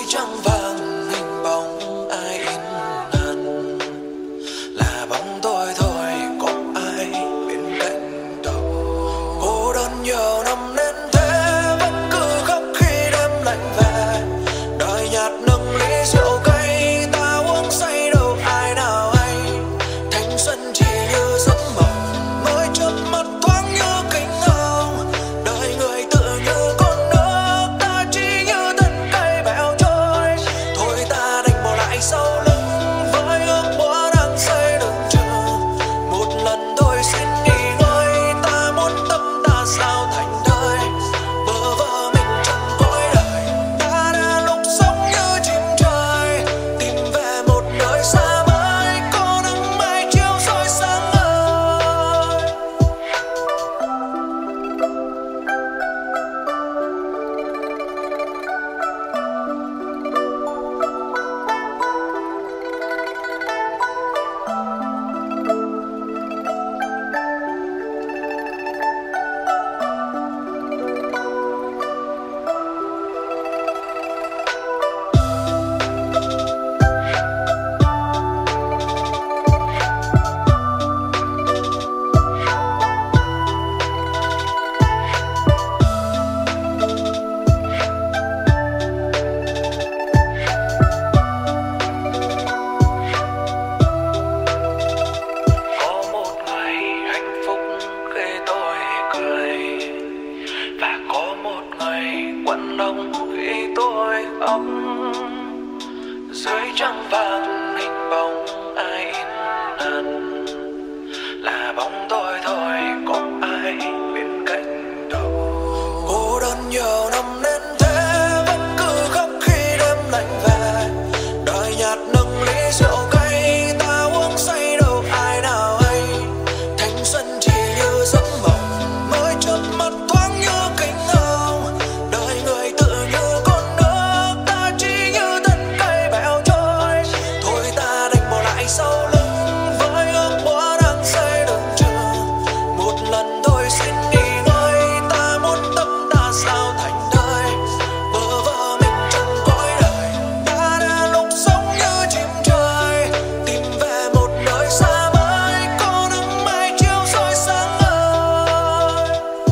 trăng vàng hình bóng ai in hằn, là bóng tôi thôi có ai bên cạnh đâu. Cô đơn nhiều năm nên thế vẫn cứ khóc khi đêm lạnh về, đòi nhạt nâng ly rượu cay ta uống say đâu ai nào hay. Thanh xuân chỉ như giấc mộng mới chớp mắt thoáng như kinh hồng, đời người tự như con nước ta chỉ như thân cây bèo trôi. Thôi ta đành bỏ lại sau lưng với ước mơ đang xây đường trường, một lần thôi xin nghỉ ngơi ta muốn tâm ta sao thành đời. Bơ vơ mình trong cõi đời ta đã lúc sống như chim trời, tìm về một nơi xa mới có nắng mai chiếu soi sáng ơi.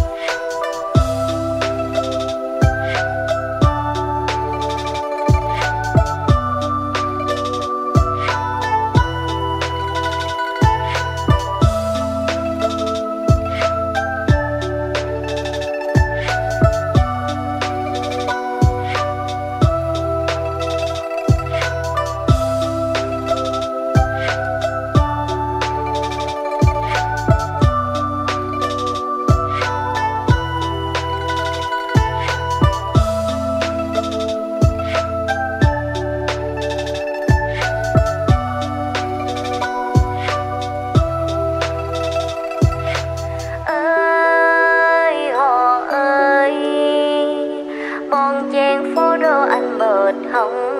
Ơi họ ơi, bon chen phố đô anh bợt hồng.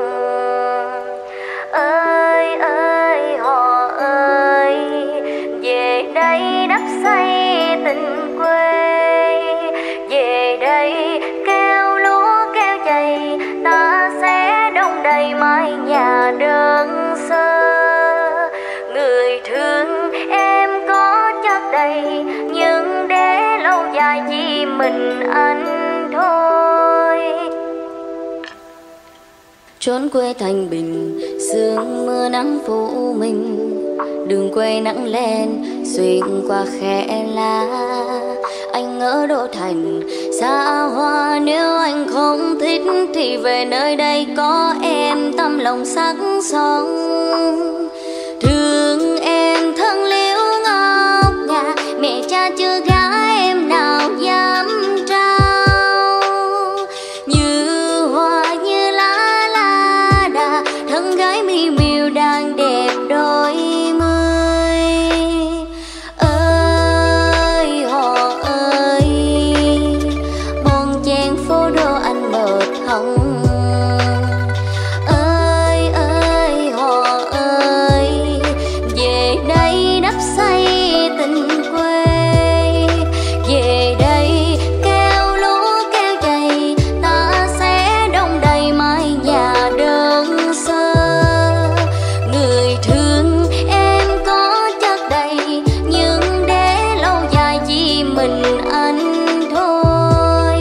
Ơi ơi họ ơi, về đây đắp xây tình quê, về đây kêu lúa kêu chày ta sẽ đông đầy mái nhà đơn sơ. Người thương em có chất đầy nhưng để lâu dài chỉ mình anh thôi. Trốn quê thành bình, sương mưa nắng phủ mình, đường quê nắng lên xuyên qua khe lá. Anh ở đô thành xa hoa, nếu anh không thích thì về nơi đây có em tâm lòng sắc son. Thương em thân liễu ngọc ngà, mẹ cha chưa gái em nào dám trao. Như hoa như lá la đà, thân gái mi miều đang đẹp đôi mươi. Ơi họ ơi, bon chen phố đô anh bợt hồng. Ơi ơi họ ơi, về đây đắp xây tình quê, về đây kêu lúa kêu chày ta sẽ đông đầy mái nhà đơn sơ. Người thương em có chất đầy nhưng để lâu dài chỉ mình anh thôi.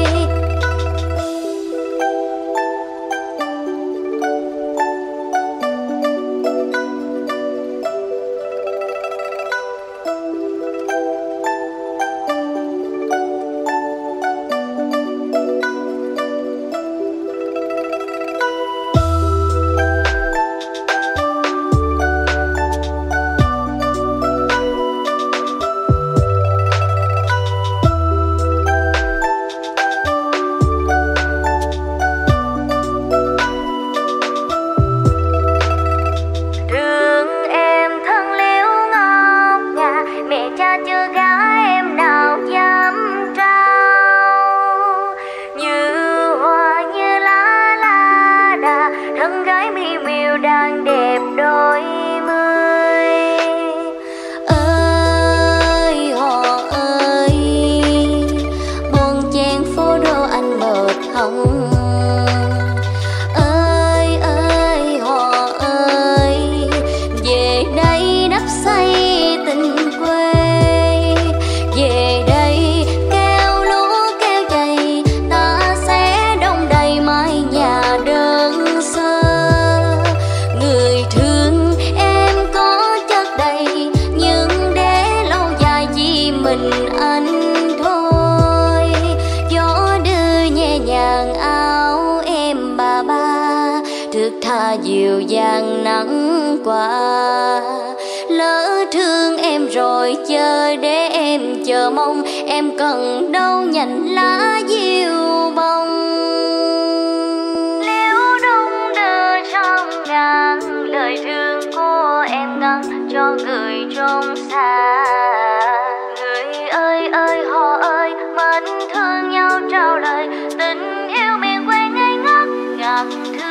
Thương em thân liễu ngọc ngà, mẹ cha chưa gái em nào dám trao. Như hoa như lá la đà, thân gái mi miều đang đẹp đôi mươi. Ơi họ ơi, bon chen phố đô anh bợt hồng. Ơi ơi họ ơi, về đây đắp xây tình quê, về đây kêu lúa kêu chày ta sẽ đông đầy mái nhà đơn sơ. Người thương em chiều vàng nắng qua. Lỡ thương em rồi chờ để em chờ mong, em cần đâu nhành lá diêu bông. Liễu đông đưa trong ngàn lời thương của em gắn cho người trong xa. Người ơi ơi họ ơi, mến thương nhau trao lời, tình yêu miền quê ngây ngất ngàn thương.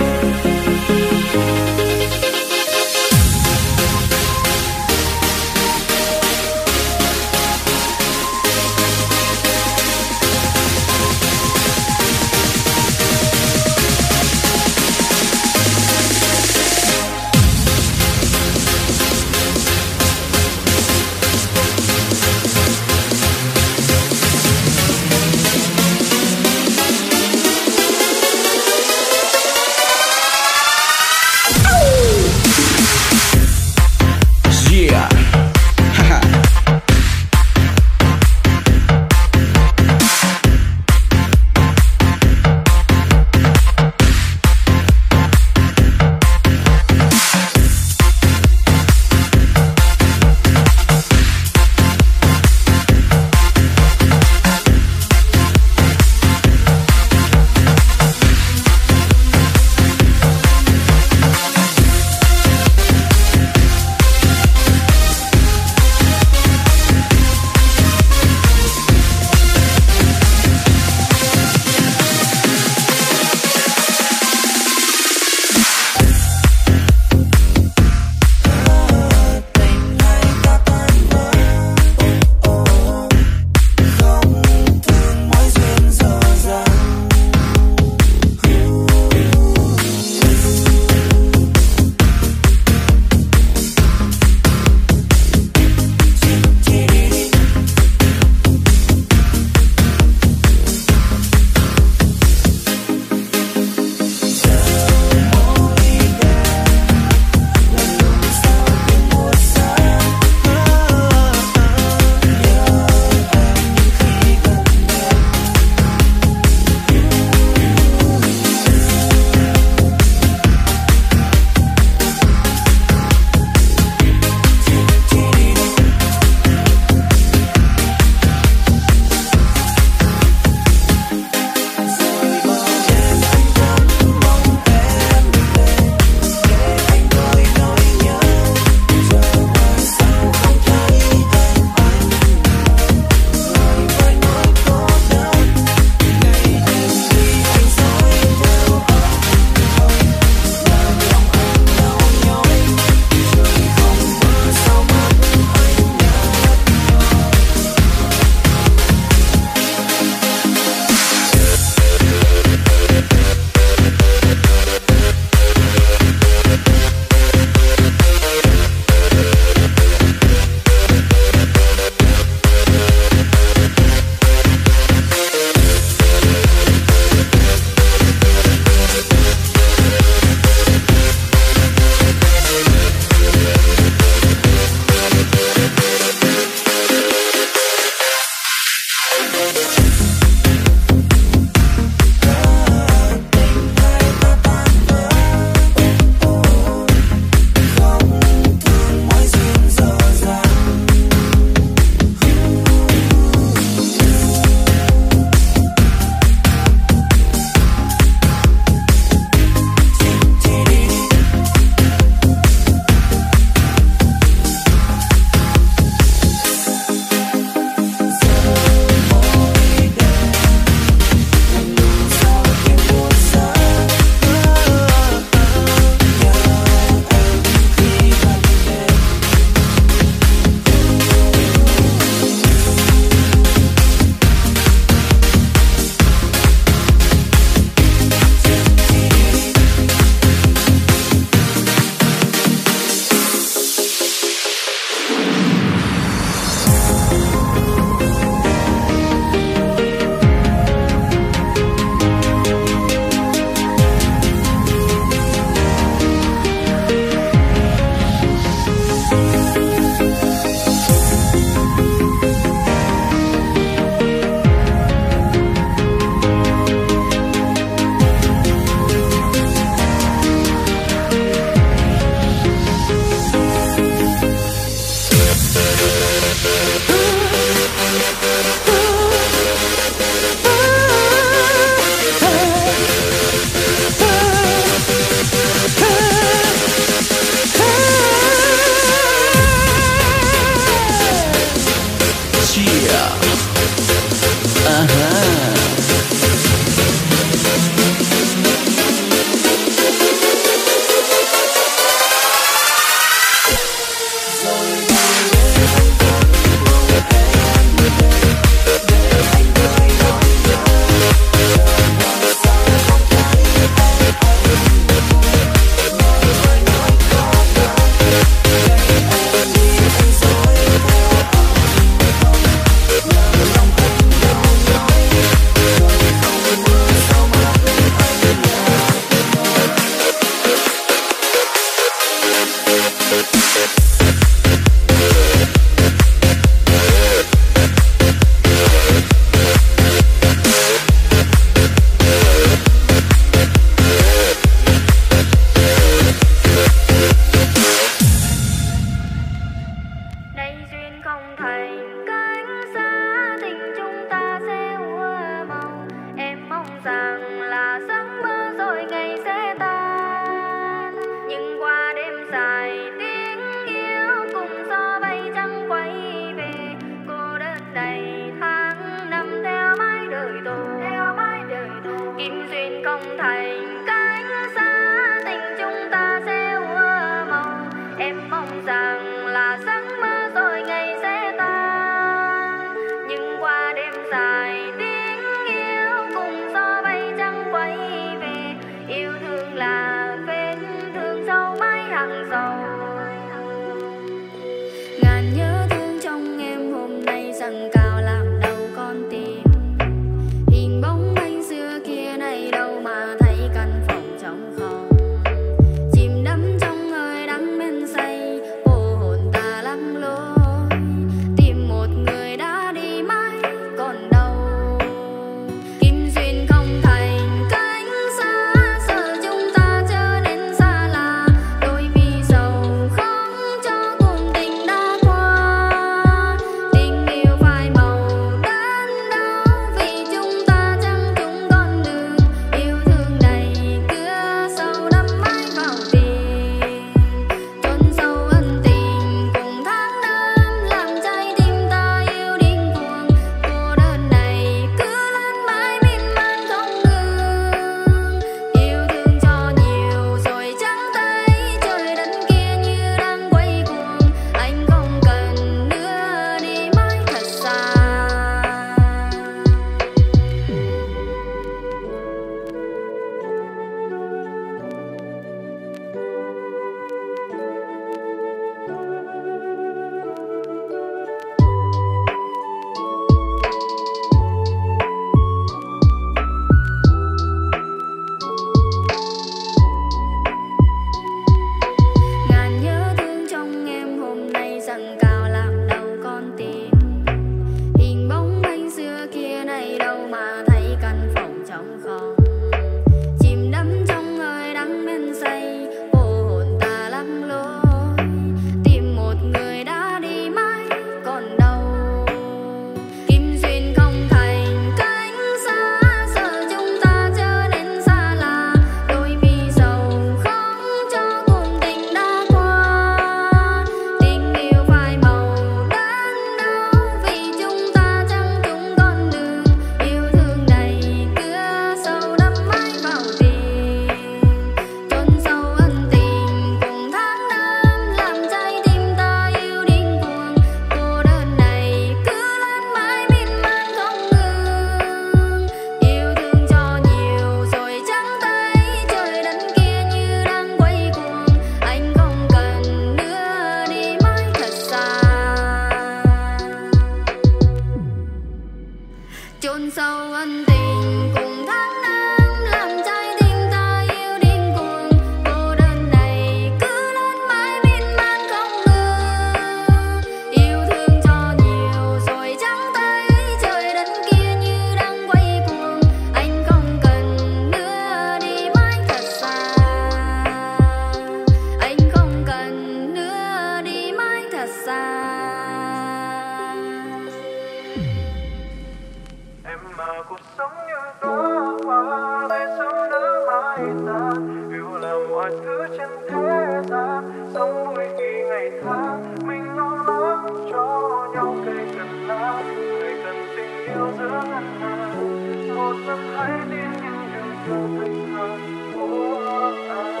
mãi tàn. Yêu là mọi thứ trên thế gian, sống vui khi ngày tháng mình lo lắng cho nhau. Cây cần lá, người cần tình yêu giữa ngân hàng. Một lần hãy tin những yêu thương thật thà của anh.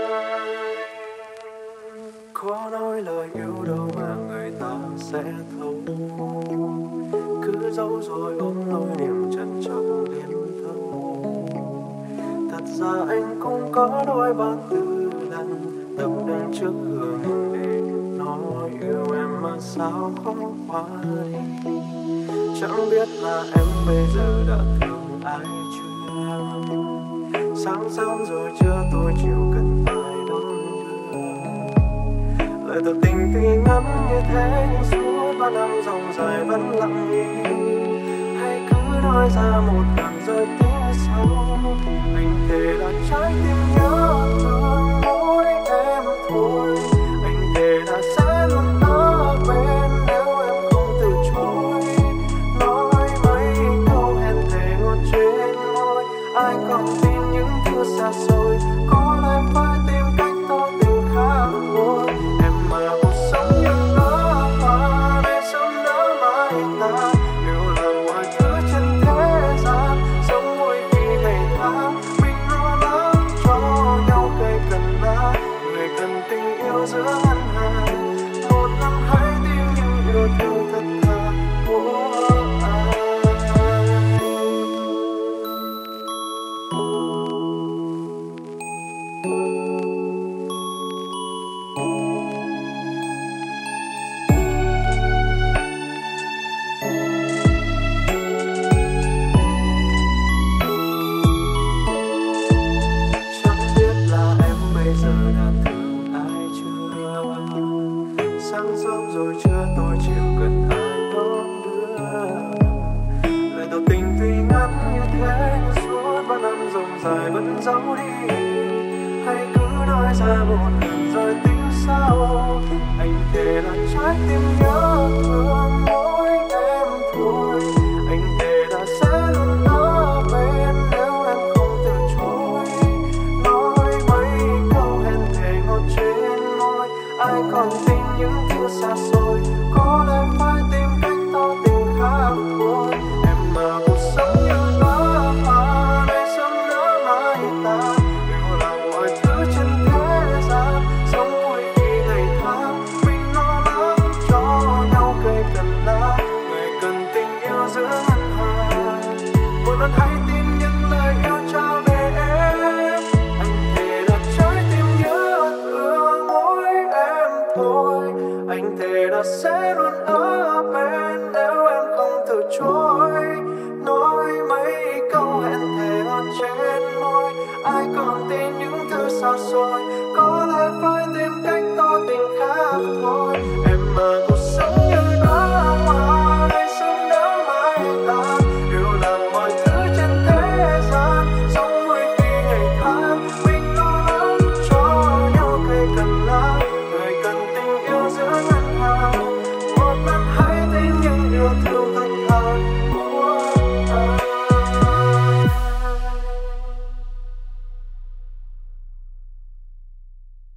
Có nói lời yêu đâu mà người ta sẽ thấu, cứ giấu rồi ôm nỗi niềm trân trọng liên thấu. Thật ra anh cũng có đôi ba tư lần tập đến trước gương để nói yêu em mà sao không qua đi. Chẳng biết là em bây giờ đã thương ai chưa, sáng sớm rồi chưa tôi chịu cần ai đón đưa. Lời tỏ tình tuy ngắn như thế nhưng suốt bao năm dòng dài vẫn lặng im. Hãy cứ nói ra một lần rồi tiếng sau. Anh thề là trái tim nhớ thương mỗi em thôi. Anh thề là sẽ luôn ở bên nếu em không từ chối. Nói mấy câu hẹn thề ngọt trên môi, ai còn tin những thứ xa xôi. Có lẽ phải tìm cách tỏ tình khác thôi. Em mà cuộc sống như nở hoa để sớm nở mãi tàn. Yêu là mọi thứ trên thế gian, sống vui khi ngày tháng mình lo lắng cho nhau. Cây cần lá, người cần tình yêu giữa ngân hàng. Một lần hãy tin những yêu thương thật thà của anh. Chẳng biết là em bây giờ đã thương ai chưa, sáng sớm rồi chưa tôi chịu cần ai đón đưa. Lời tỏ tình tuy ngắn như thế nhưng suốt bao năm dòng dài vẫn giấu đi. Hãy cứ nói ra một lần rồi tính sau. Anh thề là trái tim nhớ thương mỗi em thôi. Anh thề là sẽ luôn ở bên nếu em không từ chối. Nói mấy câu hẹn thề ngọt trên môi, ai còn tin những thứ xa xôi. Có lẽ phải tìm cách tỏ tình khác thôi. Em mà cuộc sống như nở hoa để sớm nở mãi tàn. Yêu là mọi thứ trên thế gian, sống vui khi ngày tháng mình lo lắng cho nhau. Cây cần lá, người cần tình yêu giữa ngân hàng. Một lần hãy tin những lời yêu trao về em. Anh thề là trái tim nhớ thương mỗi em thôi. Anh thề là sẽ luôn ở bên nếu em không từ chối. Nói mấy câu hẹn thề ngọt trên môi, ai còn tin những thứ xa xôi. Có lẽ phải